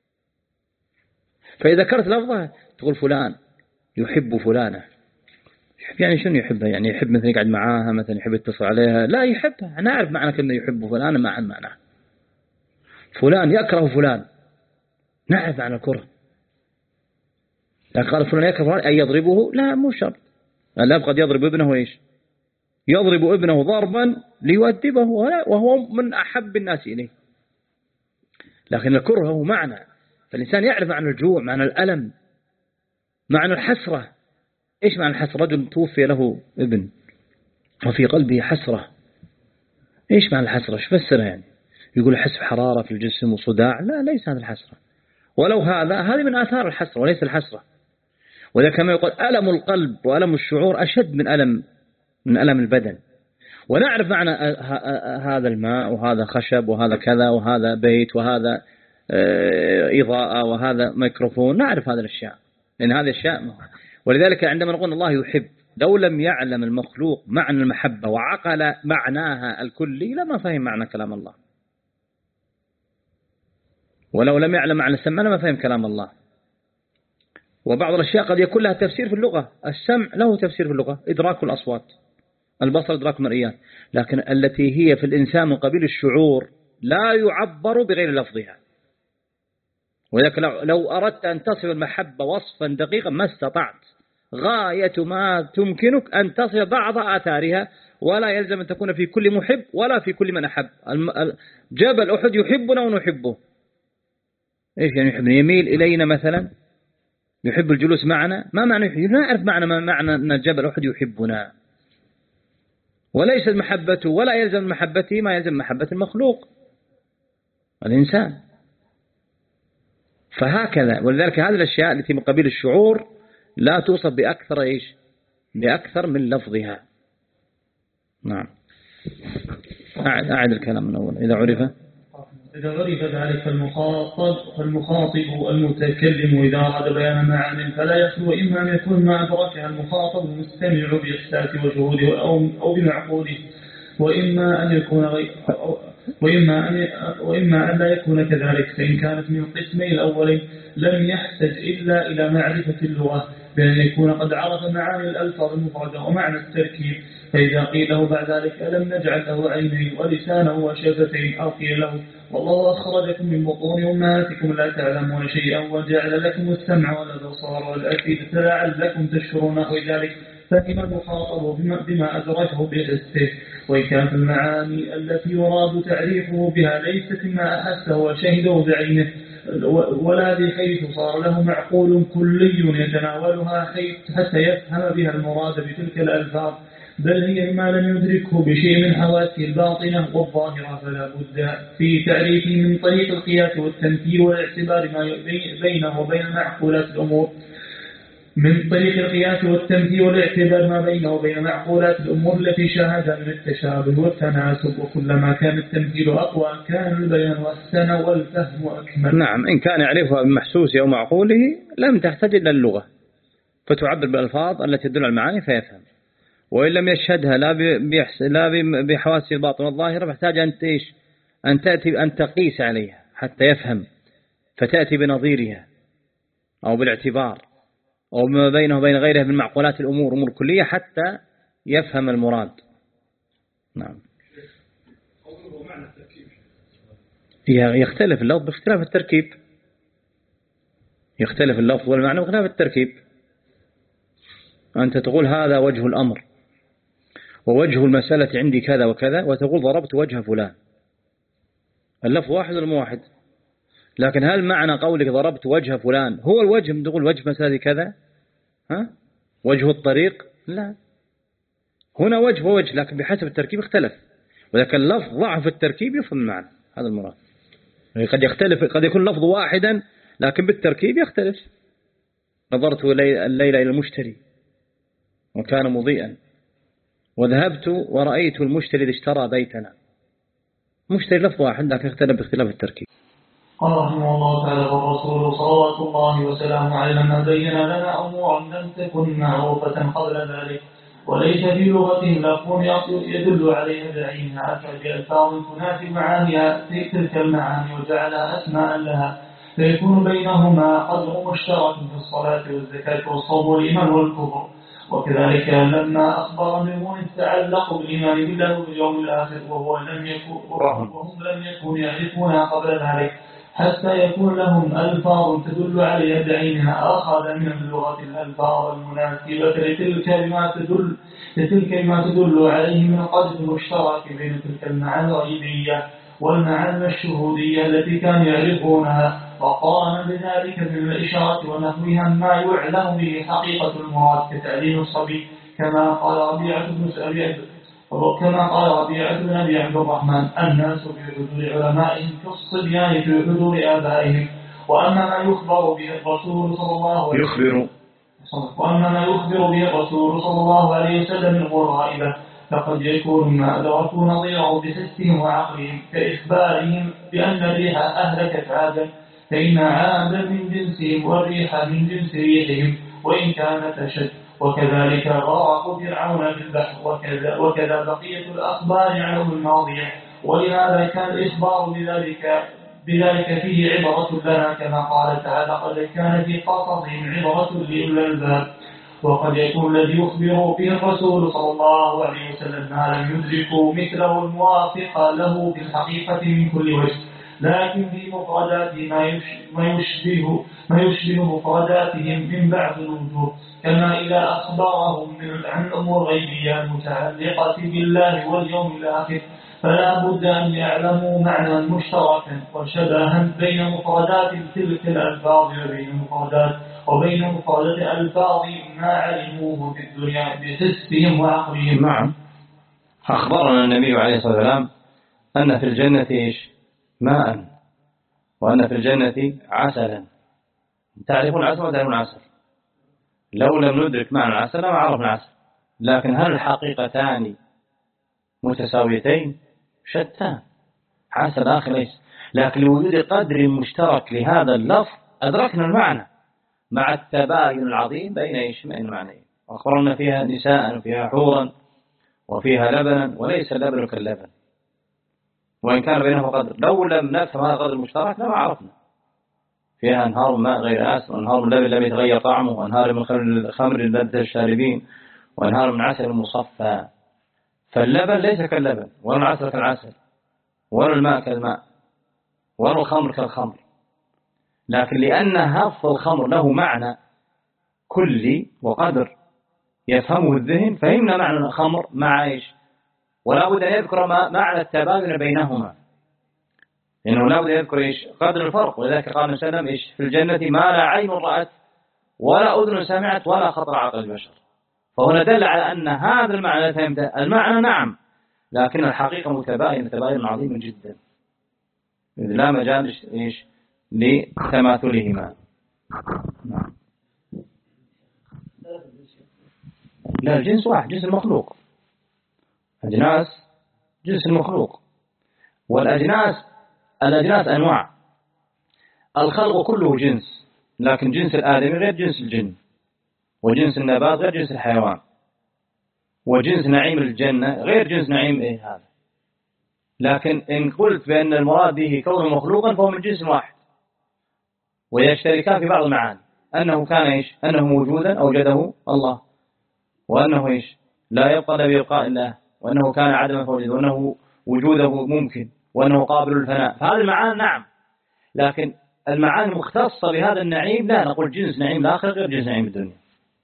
فإذا ذكرت لفظه تقول فلان يحب فلانة، يعني شنو يحبها؟ يعني يحب مثلا يقعد معاها، مثلا يحب يتصل عليها؟ لا، يحبها. أنا أعرف معنى كلمة يحب فلانة، ما عن معنى. فلان يكره فلان، نعرف معنى الكره. لكن قال فلان يكره أن يضربه، لا مو شرط. الأب قد يضرب ابنه إيش؟ يضرب ابنه ضربا ليؤدبه وهو من أحب الناس إليه. لكن الكره هو معنى، فالإنسان يعرف معنى الجوع، معنى الألم، معنى الحسرة. إيش معنى الحسرة؟ رجل توفي له ابن وفي قلبه حسرة. إيش معنى الحسرة؟ إيش فسرها يعني؟ يقول أحس بحرارة في الجسم وصداع. لا، ليس هذا الحسرة، ولو هذا هذه من آثار الحسرة وليس الحسرة. وذا كما يقول ألم القلب وألم الشعور أشد من ألم من ألم البدن. ونعرف معنى هذا الماء وهذا خشب وهذا كذا وهذا بيت وهذا إضاءة وهذا ميكروفون، نعرف هذه الأشياء لأن هذه الأشياء. ولذلك عندما نقول الله يحب، لو لم يعلم المخلوق معنى المحبة وعقل معناها الكلي لما فهم معنى كلام الله. ولو لم يعلم معنى السمع لما فهم كلام الله. وبعض الأشياء قد يكون لها تفسير في اللغة. السمع له تفسير في اللغة، إدراك الأصوات، البصر إدراك المرئيات، لكن التي هي في الإنسان من قبيل الشعور لا يعبر بغير لفظها. ولكن لو أردت أن تصف المحبة وصفا دقيقا ما استطعت. غاية ما تمكنك أن تصف بعض آثارها، ولا يلزم أن تكون في كل محب ولا في كل من أحب. جبل أحد يحبنا ونحبه. إيش يعني يحبنا؟ يميل إلينا مثلا، يحب الجلوس معنا. ما معنى يحب؟ لا أعرف معنى ما معنى أن جبل أحد يحبنا. وليس محبته ولا يلزم محبته ما يلزم محبة المخلوق الإنسان. فهكذا. ولذلك هذه الأشياء التي من قبيل الشعور لا توصف بأكثر إيش؟ بأكثر من لفظها. نعم. أعد, أعد الكلام من أول. إذا عرف إذا عرف ذلك فالمخاطب فالمخاطب المتكلم إذا أراد بيان معان فلا يخلو إما أن يكون ما أدركها المخاطب المستمع بإحساسه وشهوده أو أو بمعقوله، وإما أن يكون غير وإما أن وإما أن لا يكون كذلك. فإن كانت من القسمين الأولين لم يحتج إلا إلى معرفة اللغة بأن يكون قد عرف معاني الألفاظ المفردة ومعنى التركيب. فإذا قيل له بعد ذلك ألم نجعل له عينين ولسانا وشفتين، أو قيل له والله أخرجكم من بطون أمهاتكم لا تعلمون شيئا وجعل لكم السمع والأبصار والأفئدة لعلكم تشكرون وذلك، فهم المخاطب بما, بما أدركه بحسه. وإن كانت المعاني التي يراد تعريفه بها ليست ما أحسه وشهده بعينه ولا بحيث صار له معقول كلي يتناولها حتى يفهم بها المراد بتلك الألفاظ، بل هي ما لم يدركه بشيء من حواسه الباطنة والظاهرة، فلا بد في تعريفه من طريق القياس والتمثيل والاعتبار ما بينه وبين معقولات الأمور من طريق القياس والتمثيل والاعتبار ما بينه وبين معقولات الأمور التي شاهدها من التشابه والتناسب. وكلما كان التمثيل أقوى كان البيان أحسن والفهم أكمل. نعم، إن كان يعرفها بمحسوسه أو معقوله لم تحتاج إلى اللغة، فتعبر بالألفاظ التي تدل على المعاني فيفهم. وإن لم يشهدها لا لا بحواسه الباطن والظاهرة محتاج أن تيش أن تأتي أن تقيس عليها حتى يفهم، فتأتي بنظيرها أو بالاعتبار أو ما بينه وبين غيرها من معقولات الأمور أمور كلية حتى يفهم المراد. نعم. يختلف اللفظ باختلاف التركيب، يختلف اللفظ والمعنى باختلاف التركيب. أنت تقول هذا وجه الأمر ووجه المسألة عندي كذا وكذا، وتقول ضربت وجه فلان، اللفظ واحد ولا مو واحد؟ لكن هل معنى قولك ضربت وجه فلان هو الوجه تقول وجه مسألة كذا؟ ها؟ وجه الطريق؟ لا، هنا وجه ووجه لكن بحسب التركيب اختلف، ولكن اللفظ ضعف التركيب يفهم المعنى، هذا المراد. قد يختلف، قد يكون لفظ واحدا لكن بالتركيب يختلف. نظرت الليلة إلى المشتري وكان مضيئا وذهبت ورأيت المشتري الذي اشترى بيتنا. مشتري لفظ واحد لكن اختلف باختلاف التركيب. قال رحمه الله تعالى والرسول صلوات الله وسلامه عليه لما بين لنا أمورا لم تكن معروفة قبل ذلك وليس في لغتهم لفظ يدل عليها بعينها، فبألفاظ تنافي معانيها في تلك المعاني وجعلها أسماء لها، فيكون بينهما قدر مشترك في الصلاة والزكاة والصوم والإيمان والكفر. وكذلك لما أخبر المؤمن تعلق بالإيمان بالله واليوم الآخر وهو لم يكن وهم لم يكن يعرفونها قبل ذلك، حتى يكون لهم ألفاظ تدل عليها بعينها، أخذ من اللغة الألفاظ المناسبة لتلك ما تدل لتلك ما تدل عليه من القدر المشترك بين تلك المعاني الغيبية والمعاني الشهودية التي كانوا يعرفونها، وقارن بذلك من الإشارة ونحوها ما يعلم به حقيقة المراد كتعليم الصبي، كما قال ربيعة بن كما قال ربيعة بن أبي عبد الرحمن: الناس في حضور علمائهم كالصبيان في حضور آبائهم. وأما ما يخبر به الرسول صلى الله عليه وسلم وأما ما يخبر به الرسول صلى الله عليه وسلم من الغائبة فقد يكون ما أدركوا نظيره بحسهم وعقلهم، كإخبارهم بأن الريح أهلكت عادا، فإن عادا من جنسهم والريح من جنس ريحهم وإن كانت أشد. وكذلك غرق فرعون في البحر، وكذا, وكذا بقية الأخبار عنه الماضية. ولهذا كان الإخبار بذلك بذلك فيه عبرة لنا، كما قال تعالى: قد كان في قصصهم عبرة لأولي الألباب. وقد يكون الذي يخبر به الرسول صلى الله عليه وسلم ما لم يدركوا مثله الموافق له في الحقيقة من كل وجه، لكن في مفرداته ما يشبه ما يشبه مفرداتهم من بعض الوجوه، كما إذا أخبرهم عن الأمور الغيبية المتعلقة بالله واليوم الآخر فلا بد أن يعلموا معنى مشتركا وشبها بين مفردات تلك الألفاظ وبين مفردات وبين مفردات ألفاظ ما علموه في الدنيا بحسهم وعقلهم. نعم. أخبرنا النبي عليه الصلاة والسلام أن في الجنة إيش؟ ماء، وأن في الجنة عسلا. تعرفون العسل وتعرفون العسل. لو لم ندرك معنى العسل ما عرفنا العسل، لكن هل الحقيقتان متساويتين؟ شتان. عسل آخر ليس، لكن لوجود قدر مشترك لهذا اللفظ أدركنا المعنى مع التباين العظيم بين إيش؟ بين المعنيين. وأخبرنا فيها نساء وفيها حورا وفيها لبنا، وليس اللبن كاللبن، وإن كان بينه قدر. لو لم نفهم هذا القدر المشترك لما عرفنا. فيها أنهار ماء غير آسن، وأنهار من لبن لم يتغير طعمه، وأنهار من خمر لذة الشاربين، وأنهار من عسل مصفى. فاللبن ليس كاللبن، ولا العسل كالعسل، ولا الماء كالماء، ولا الخمر كالخمر، لكن لأن هف الخمر له معنى كلي وقدر يفهمه الذهن، فهمنا معنى الخمر مع إيش؟ ولا بد أن يذكر معنى التباين بينهما، لأنه لا بد أن يذكر إيش؟ قدر الفرق. ولذلك قال النبي صلى الله عليه وسلم إيش؟ في الجنة ما لا عين رأت ولا أذن سمعت ولا خطر عقل البشر. فهنا دل على أن هذا المعنى فهمته، المعنى نعم، لكن الحقيقة متباين تباين عظيم جدا، لا مجال إيش؟ لتماثلهما. نعم. لا، الجنس واحد، جنس المخلوق. أجناس جنس المخلوق، والأجناس الأجناس أنواع. الخلق كله جنس، لكن جنس الآدمي غير جنس الجن، وجنس النبات غير جنس الحيوان، وجنس نعيم الجنة غير جنس نعيم إيه هذا. لكن إن قلت بأن المراد به كونه مخلوقا فهو من جنس واحد، ويشتركان في بعض المعاني، أنه كان إيش؟ أنه موجودا أوجده الله، وأنه إيش؟ لا يبقى لا يبقى إلا، وأنه كان عدما فوجد، وأنه وجوده ممكن، وأنه قابل للفناء. فهذه المعاني نعم، لكن المعاني المختصة بهذا النعيم لا نقول جنس نعيم الآخرة غير جنس نعيم الدنيا،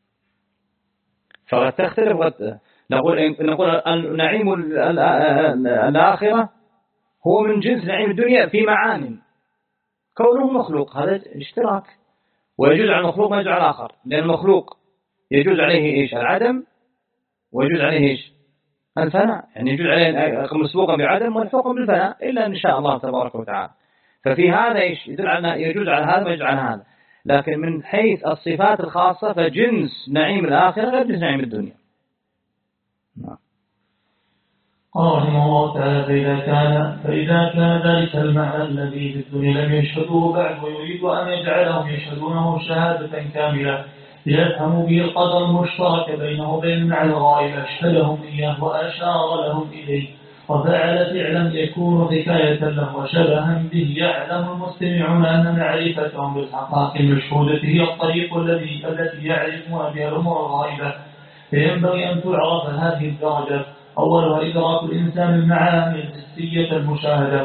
فقد تختلف. قد نقول نقول النعيم الآخرة هو من جنس نعيم الدنيا في معاني، كونه مخلوق هذا اشتراك، ويجوز على المخلوق ما يجوز على الآخر، لأن المخلوق يجوز عليه إيش؟ العدم، ويجوز عليه إيش؟ الفناء، يعني يجوز عليه مسبوقا بعدم والحكم بالفناء إلا إن شاء الله تبارك وتعالى. ففي هذا إيش؟ يدل على يجوز على هذا ويجوز على هذا، لكن من حيث الصفات الخاصة فجنس نعيم الآخرة غير جنس نعيم الدنيا. نعم. قال رحمه الله تعالى: فإذا كان فإذا كان ذلك المعنى الذي في الدنيا لم يشهدوه بعد، ويريد أن يجعلهم يشهدونه شهادة كاملة ليفهموا به القدر المشترك بينه وبين المعنى الغائب، أشهدهم إياه وأشار لهم إليه، وفعل فعلا يكون حكاية له وشبها به. يعلم المستمعون أن معرفتهم بالحقائق المشهودة هي الطريق الذي التي يعرفون بها الأمور الغائبة، فينبغي أن تعرف هذه الدرجة. أولها إدراك الإنسان المعاني الحسية المشاهدة،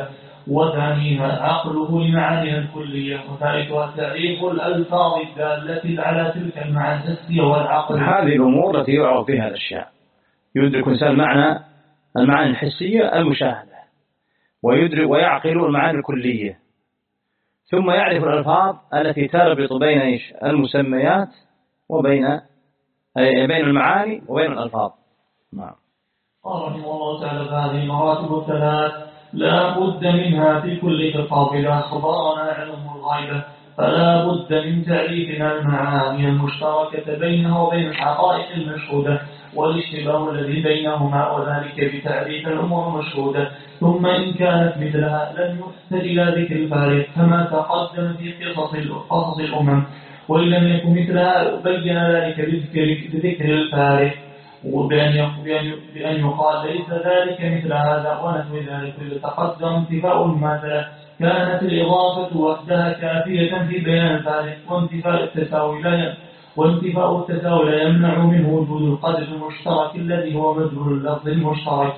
وثانيها عقله لمعانيها الكلية، وثالثها تعريف الألفاظ الدالة على تلك المعاني الحسية والعقل. هذه الأمور التي يعرف بها الأشياء، يدرك الإنسان معنى المعاني الحسية المشاهدة، ويدرك ويعقل المعاني الكلية، ثم يعرف الألفاظ التي تربط بين إيش المسميات وبين بين المعاني وبين الألفاظ. نعم. قال رحمه الله تعالى: هذه المراتب الثلاث لا بد منها في كل خطاب. إذا أخبرنا علم الغيبة فلا بد من تعريفنا المعاني المشتركة بينها وبين الحقائق المشهودة والاشتباه الذي بينهما، وذلك بتعريف الأمور المشهودة. ثم إن كانت مثلها لم يحتج إلى ذكر الفارق كما تقدم في قصص قصص الأمم، وإن لم يكن مثلها بين ذلك بذكر الفارق، وبأن بأن يقال ليس ذلك مثل هذا ونحو ذلك. إذا تقدم انتفاء الماثلة كانت الإضافة وحدها كافية في بيان الفارق، وانتفاء التساوي لا وانتفاء التساوي لا يمنع منه وجود القدر المشترك الذي هو مدلول اللفظ المشترك،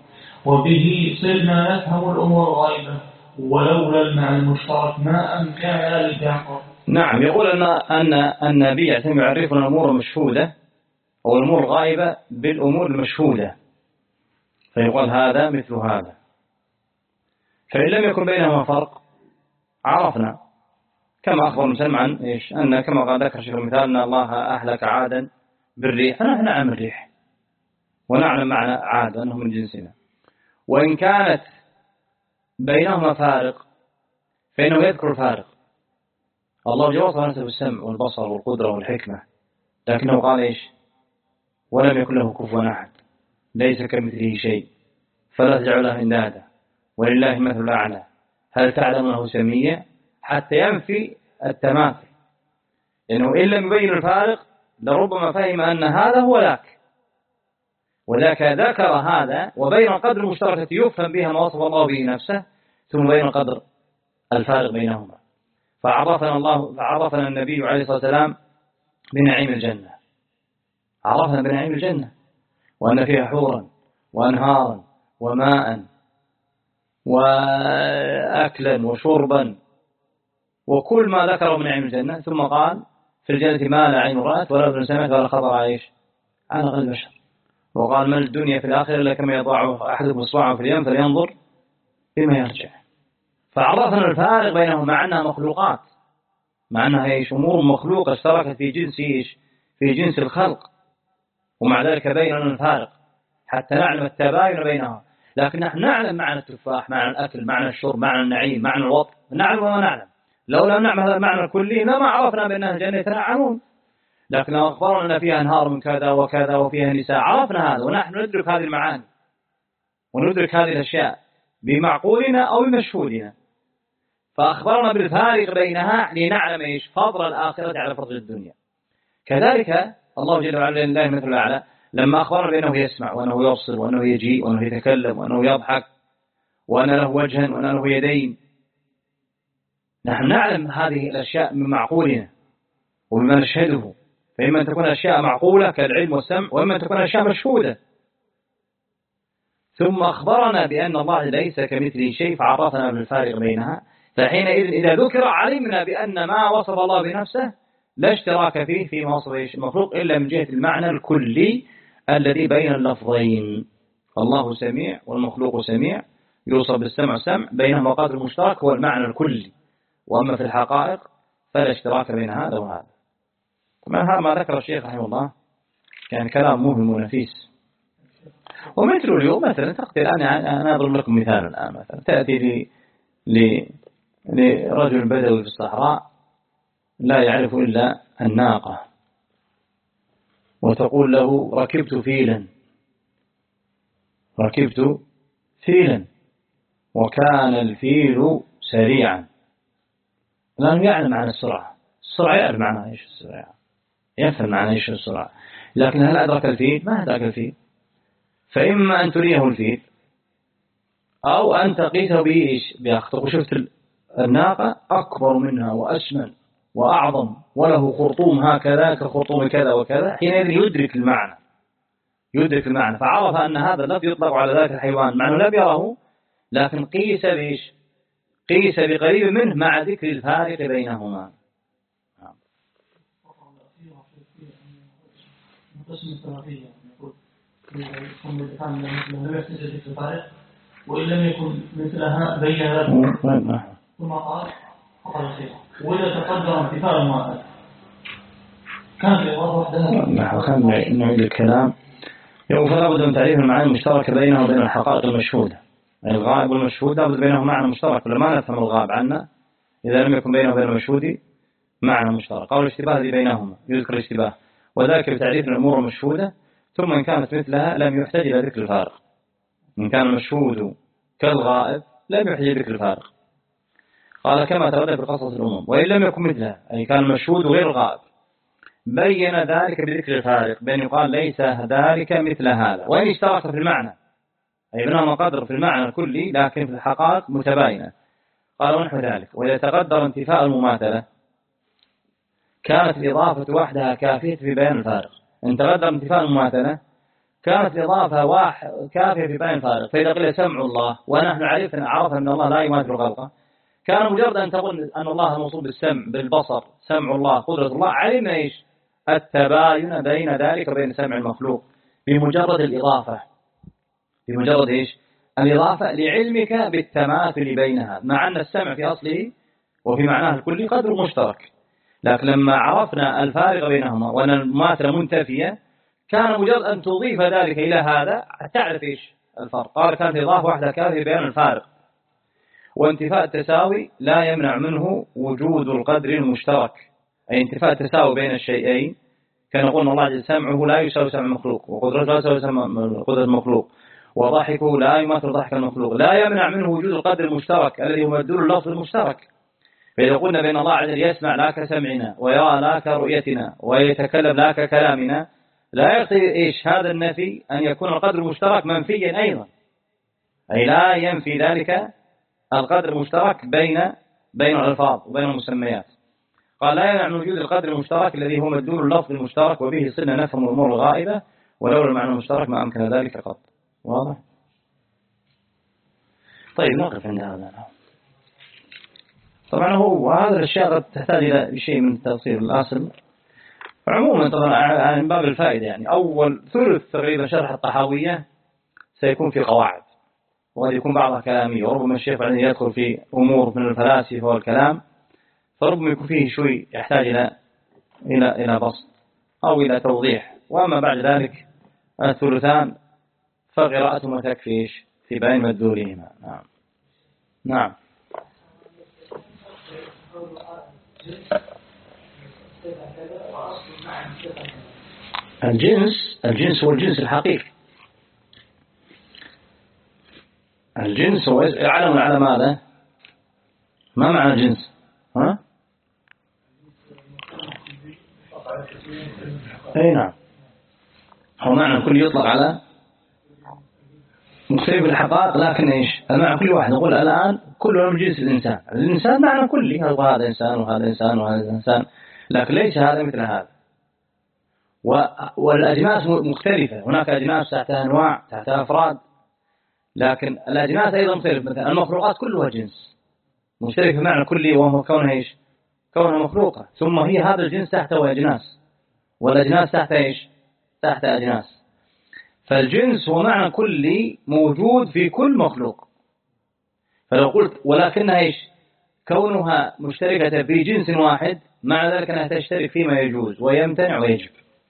وبه صرنا نفهم الأمور غائبة، ولولا المعنى المشترك ما أمكن ذلك. نعم. يقول أن أن النبي يعرفنا الأمور المشهودة أو الأمور الغائبة بالأمور المشهودة، فيقول هذا مثل هذا. فإن لم يكن بينهما فرق عرفنا، كما أخبر مسلم عن إيش أن كما قال ذكر شيخ المثال أن الله أهلك عادا بالريح، فنحن نعلم الريح ونعلم معنى عاد أنه من جنسنا. وإن كانت بينهما فارق فإنه يذكر الفارق. الله جل وعلا نفسه بالسمع والبصر والقدرة والحكمة، لكنه قال إيش ولم يكن له كفوا أحد، ليس كمثله شيء، فلا تجعل له اندادا، ولله مثل الأعلى، هل تعلم له سميا، حتى ينفي التماثل، لأنه إن لم يبين الفارق لربما فهم أن هذا هو ذاك، وذاك ذكر هذا وبين القدر المشترك يفهم بها ما وصف الله به نفسه، ثم بين القدر الفارق بينهما. فعرفنا الله فعرفنا النبي عليه الصلاة والسلام بنعيم الجنة، عرفنا بنعيم الجنة وأن فيها حورا وأنهارا وماء وأكلا وشربا وكل ما ذكره من نعيم الجنة، ثم قال في الجنة ما لا عين رأت ولا أذن سمعت ولا خطر عايش على قلب بشر. وقال ما الدنيا في الآخرة إلا كما يضع أحدكم إصبعه في اليم فلينظر بما يرجع. فعرفنا الفارق بينهم مع أنها مخلوقات، مع أنها إيش أمور مخلوقة اشتركت في جنس إيش في جنس الخلق، ومع ذلك بيننا الفارق حتى نعلم التباين بينها. لكن نحن نعلم معنى التفاح، معنى الأكل، معنى الشرب، معنى النعيم، معنى الوطن، نعلم وما نعلم. لو لم نعلم هذا المعنى الكلي لما عرفنا بأنها الجنة يتنعمون، لكن لو أخبرنا أن فيها أنهار من كذا وكذا وفيها نساء عرفنا هذا، ونحن ندرك هذه المعاني وندرك هذه الأشياء بمعقولنا أو بمشهودنا. فأخبرنا بالفارق بينها لنعلم إيش فضل الآخرة على فضل الدنيا. كذلك الله جل وعلا لله مثل الأعلى لما أخبرنا بأنه يسمع وأنه يبصر وأنه يجيء وأنه يتكلم وأنه يضحك وأن له وجها وأن له يدين، نحن نعلم هذه الأشياء من معقولنا ومما نشهده، فإما أن تكون أشياء معقولة كالعلم والسمع، وإما أن تكون أشياء مشهودة. ثم أخبرنا بأن الله ليس كمثله شيء فعرفنا بالفارق بينها، فحينئذ إذا ذكر علمنا بأن ما وصف الله بنفسه لا اشتراك فيه فيما وصف المخلوق إلا من جهة المعنى الكلي الذي بين اللفظين. الله سميع والمخلوق سميع، يوصف بالسمع سمع، بينهما قدر مشترك هو المعنى الكلي، وأما في الحقائق فلا اشتراك بين هذا وهذا. هذا ما ذكر الشيخ رحمه الله كان كلام مهم ونفيس. ومثل اليوم مثلا تقدر أنا أنا أضرب لكم مثال الآن، مثلا تأتي لي لرجل بدوي في الصحراء لا يعرف إلا الناقة، وتقول له ركبت فيلا ركبت فيلا وكان الفيل سريعا. لأنه يعلم عن السرعة، السرعة يعلم معنى إيش السرعة، يفهم معنى إيش السرعة، لكن هل أدرك الفيل؟ ما أدرك الفيل. فإما أن تريه الفيل أو أن تقيسه بإيش بأخطأ، وشفت الناقة أكبر منها وأسمن وأعظم وله خرطوم هكذا كخرطوم كذا وكذا، حينئذ يدرك المعنى يدرك المعنى فعرف أن هذا اللفظ يطلق على ذلك الحيوان، معنى لم يره لكن قيس بإيش قيس بقريب منه مع ذكر الفارق بينهما. قسم الثلاثية يقول يكون بالإتقان لم يحتج ذكر الفارق وإن لم يكن مثلها بين ذلك ثم قال فقد الخير وإذا تقدر انتفاء المؤثر كان في الله وحدها. نحن خلينا نعيد الكلام. يقول فلا بد من تعريف المعاني المشتركة بينه وبين الحقائق المشهودة. يعني الغائب والمشهود لابد بينهم معنى مشترك ولا ما نفهم الغائب عنا إذا لم يكن بينه وبين المشهود معنى مشترك أو الاشتباه الذي بينهما يذكر الاشتباه وذلك بتعريف الأمور المشهودة ثم إن كانت مثلها لم يحتاج إلى ذكر الفارق. إن كان المشهود كالغائب لم يحتاج إلى ذكر الفارق. قال كما تقدم في قصص الأمم وإن لم يكن مثلها أي كان المشهود غير الغائب بين ذلك بذكر الفارق بأن يقال ليس ذلك مثل هذا وإن اشترك في المعنى أي بينهما قدر في المعنى الكلي لكن في الحقائق متباينة. قال ونحو ذلك وإذا تقدر انتفاء المماثلة كانت الإضافة وحدها كافية في بيان الفارق. إن تقدر انتفاء المماثلة كانت الإضافة واحد كافية في بيان الفارق. فإذا قيل سمع الله ونحن عرفنا عرفنا أن الله لا يماثل خلقه كان مجرد أن تقول أن الله موصوف بالسمع بالبصر سمع الله قدرة الله علم إيش التباين بين ذلك وبين سمع المخلوق بمجرد الإضافة بمجرد إيش الإضافة لعلمك بالتماثل بينها مع أن السمع في أصله وفي معناه الكلي قدر مشترك لكن لما عرفنا الفارق بينهما وأن المماثلة منتفية كان مجرد أن تضيف ذلك إلى هذا تعرف إيش الفرق. قال كانت إضافة واحدة كافية بيان الفارق. وانتفاء التساوي لا يمنع منه وجود القدر المشترك أي انتفاء التساوي بين الشيئين كان يقول الله جل سمعه لا يساوي سمع المخلوق وقدرته لا يساوي سمع قدرة المخلوق وضحكه لا يماثل ضحك المخلوق لا يمنع منه وجود القدر المشترك الذي هو مدلول اللفظ المشترك. فإذا قلنا بين الله عز وجل يسمع لا كسمعنا ويرى لا كرؤيتنا ويتكلم لا ككلامنا لا يقتضي إيش هذا النفي أن يكون القدر المشترك منفيا أيضا أي لا ينفي ذلك القدر المشترك بين بين الألفاظ وبين المسميات. قال لا يمنع من وجود القدر المشترك الذي هو مدلول اللفظ المشترك وبه صرنا نفهم الأمور الغائبة ولولا المعنى المشترك ما أمكن ذلك قط. واضح؟ طيب نقف عند هذا. طبعا هو هذا الأشياء قد تحتاج إلى شيء من تفصيل الأصل عموما طبعا من باب الفائدة. يعني أول ثلث تقريبا شرح الطحاوية سيكون في قواعد وقد يكون بعضها كلامي وربما الشيخ بعدين يدخل في أمور من الفلاسفة والكلام فربما يكون فيه شوي يحتاج إلى إلى إلى بسط أو إلى توضيح. وأما بعد ذلك الثلثان فقراءتهما تكفيش في بيان مدلولهما. نعم نعم. الجنس الجنس هو الجنس الحقيقي. الجنس هو علم على ماذا؟ ما معنى الجنس؟ ها؟ أي نعم هو معنى كل يطلق على مختلف الحقائق لكن إيش المعنى كل واحد نقول الآن كله من جنس الإنسان. الإنسان معنى كلي هذا إنسان وهذا إنسان وهذا إنسان لكن ليس هذا مثل هذا. والأجناس مختلفة هناك أجناس تحتها أنواع تحتها أفراد لكن الأجناس أيضا مختلفة. مثلا المخلوقات كلها جنس مشترك في معنى كلي وهو كونها إيش كونها مخلوقة ثم هي هذا الجنس تحته أجناس والأجناس تحت إيش تحت أجناس. فالجنس هو معنى كلي موجود في كل مخلوق. فلو قلت ولكنها إيش كونها مشتركة في جنس واحد مع ذلك أنها تشترك فيما يجوز ويمتنع ويجب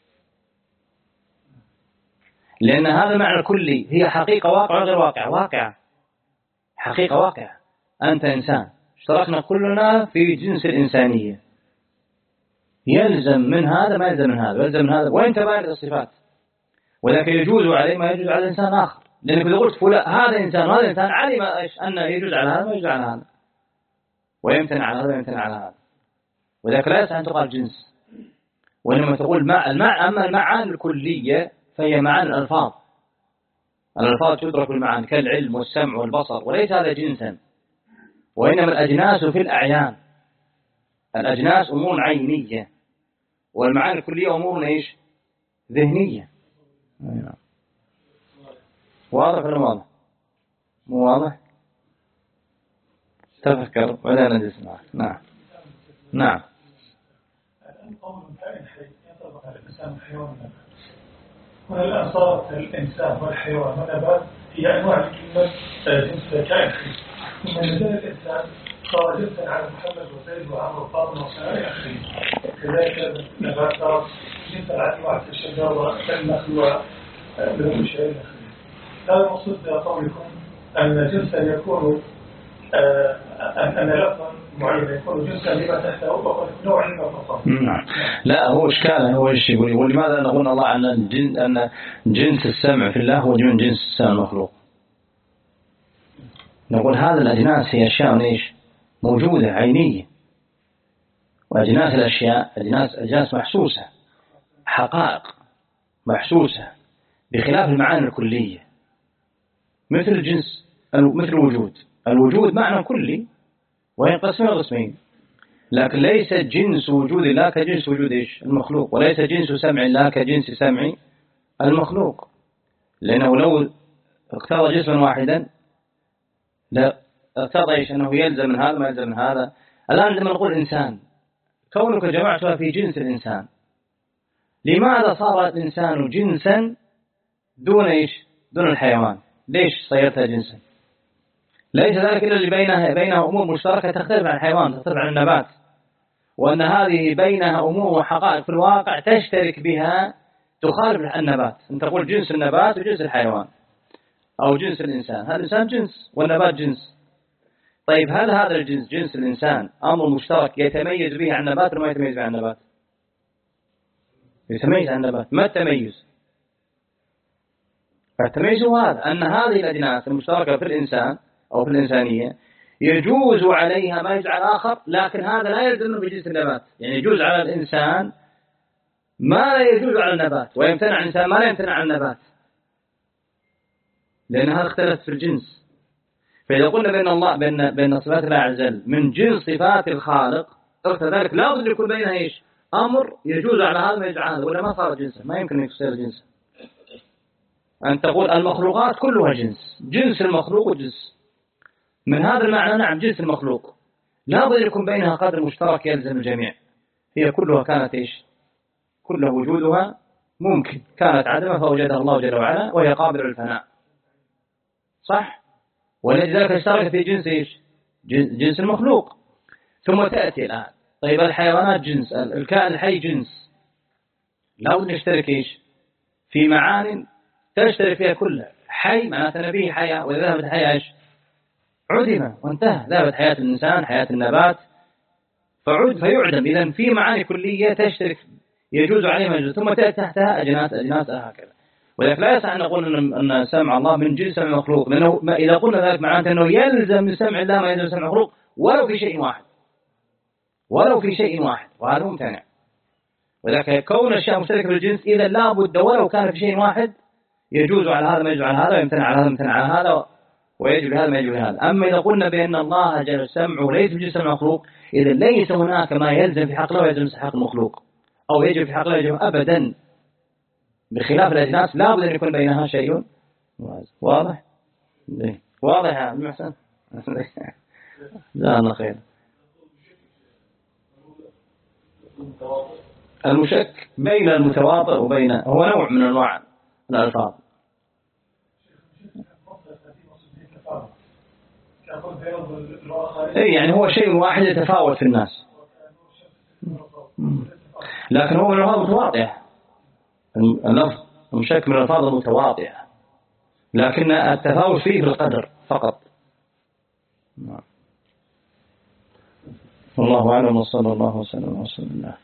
لأن هذا معنى كلي هي حقيقة واقع غير واقع واقع حقيقة واقع. أنت إنسان اشتركنا كلنا في جنس الإنسانية يلزم من هذا ما يلزم من هذا يلزم من هذا وين تباين الصفات ولكن يجوز عليه ما يجوز على إنسان آخر. لأنك إذا قلت فلان هذا إنسان وهذا إنسان علم أن يجوز على هذا ما يجوز على هذا ويمتنع على هذا ويمتنع على هذا وذلك لا يصح أن تقال جنس. وإنما تقول مع المع أما المعاني الكلية فهي معاني الألفاظ. الألفاظ تدرك المعاني كالعلم والسمع والبصر وليس هذا جنسا وإنما الأجناس في الأعيان. الأجناس أمور عينية والمعاني الكلية أمور إيش ذهنية. واضح ولا واضح؟ مو واضح؟ تفكر ولا نجلس معه. نعم نعم. الآن قول كائن حي ينطبق على الإنسان والحيوان والنبات. هنا الآن صارت الإنسان والحيوان والنبات هي أنواع لكلمة جنس كائن حي. ثم نزل الإنسان صار جنسا على محمد وزيد وعمر وفاطمة وسائر آخرين. كذلك النبات صار جنسا على أنواع الشجر والنخل وكل شيء آخرين. هذا المقصود قولكم أن جنسا يكون أن لفظا معين يكون جنسا لما تحته وقد نوع لما فوقه. نعم. لا هو إشكاله هو إيش يقول ولماذا نقول الله عن الجن أن جنس السمع في الله هو من جنس السمع المخلوق؟ نقول هذا الأجناس هي أشياء إيش موجودة عينية، وأجناس الأشياء أجناس أجناس محسوسة، حقائق محسوسة بخلاف المعاني الكلية مثل الجنس مثل الوجود. الوجود معنى كلي وينقسم إلى قسمين، لكن ليس جنس وجود الله كجنس وجود إيش المخلوق، وليس جنس سمع الله كجنس سمع المخلوق، لأنه لو اقتضى جسما واحدا لا اقتضى إيش أنه يلزم من هذا ما يلزم من هذا. الآن لما نقول إنسان كونك جمعتها في جنس الإنسان، لماذا صار الإنسان جنسا دون إيش دون الحيوان؟ ليش صيرتها جنسا؟ ليس ذلك إلا اللي بينها بينها أمور مشتركة تختلف عن الحيوان تختلف عن النبات، وأن هذه بينها أمور وحقائق في الواقع تشترك بها تخالف النبات. أنت تقول جنس النبات وجنس الحيوان أو جنس الإنسان، هذا الإنسان جنس والنبات جنس. طيب هل هذا الجنس جنس الإنسان أمر مشترك يتميز به عن النبات ولا ما يتميز به عن النبات؟ يتميز عن النبات. ما التميز؟ التميز هو هذا أن هذه الأجناس المشتركة في الإنسان أو في الإنسانية يجوز عليها ما يجوز على الآخر، لكن هذا لا يلزم بجنس النبات. يعني يجوز على الإنسان ما لا يجوز على النبات، ويمتنع الإنسان ما لا يمتنع على النبات، لأن هذا اختلف في الجنس. فإذا قلنا بأن الله بأن بأن صفات الله عز وجل من جنس صفات الخالق، اقتضى ذلك لا بد يكون بينها ايش؟ أمر يجوز على هذا ما يجوز على هذا، ولا ما صار جنسا، ما يمكن أن يصير جنسا. أن تقول المخلوقات كلها جنس، جنس المخلوق وجنس. من هذا المعنى نعم جنس المخلوق لا بد يكون بينها قدر مشترك يلزم الجميع. هي كلها كانت ايش؟ كلها وجودها ممكن، كانت عدمة فوجدها الله جل وعلا وهي قابلة للفناء، صح؟ ولذلك اشترك في جنس ايش؟ جنس المخلوق. ثم تأتي الآن طيب الحيوانات جنس، الكائن الحي جنس، لا بد نشترك ايش؟ في معان تشترك فيها كلها. حي معناته نبيه حياة، وإذا ذهبت الحياة ايش؟ عدمة وانتهى، ذهبت حياة الإنسان حياة النبات فعد فيعدم. إذن في معاني كلية تشترك يجوز عليها ما يجوز، ثم تأتي تحتها أجناس أجناس هكذا. ولكن لا يصح أن نقول أن سمع الله من جنس سمع المخلوق، لأنه إذا قلنا ذلك معناته أنه يلزم من سمع الله ما يلزم من سمع المخلوق ولو في شيء واحد، ولو في شيء واحد، وهذا ممتنع. ولكن كون الأشياء مشتركة في الجنس إذا لا بد ولو كان في شيء واحد يجوز على هذا ما يجوز على هذا، ويمتنع على هذا يمتنع على هذا، ويجب هذا ما يجب هذا. أما إذا قلنا بأن الله جل سمعه ليس بجنس سمع المخلوق، إذا ليس هناك ما يلزم في حق الله ويلزم في حق المخلوق، أو يجب في حق الله يجب أبدا، بخلاف الأجناس لا بد أن يكون بينها شيء واضح. واضح يا ابن محسن؟ لا الله خير. المشك بين المتواطئ وبين هو نوع من أنواع الألفاظ. إيه يعني هو شيء واحد يتفاوت في الناس، لكن هو من الألفاظ المتواطئة. اللفظ المشك من الألفاظ المتواطئة، لكن التفاوت فيه بالقدر فقط. والله أعلم، وصلى الله وسلم على رسول الله.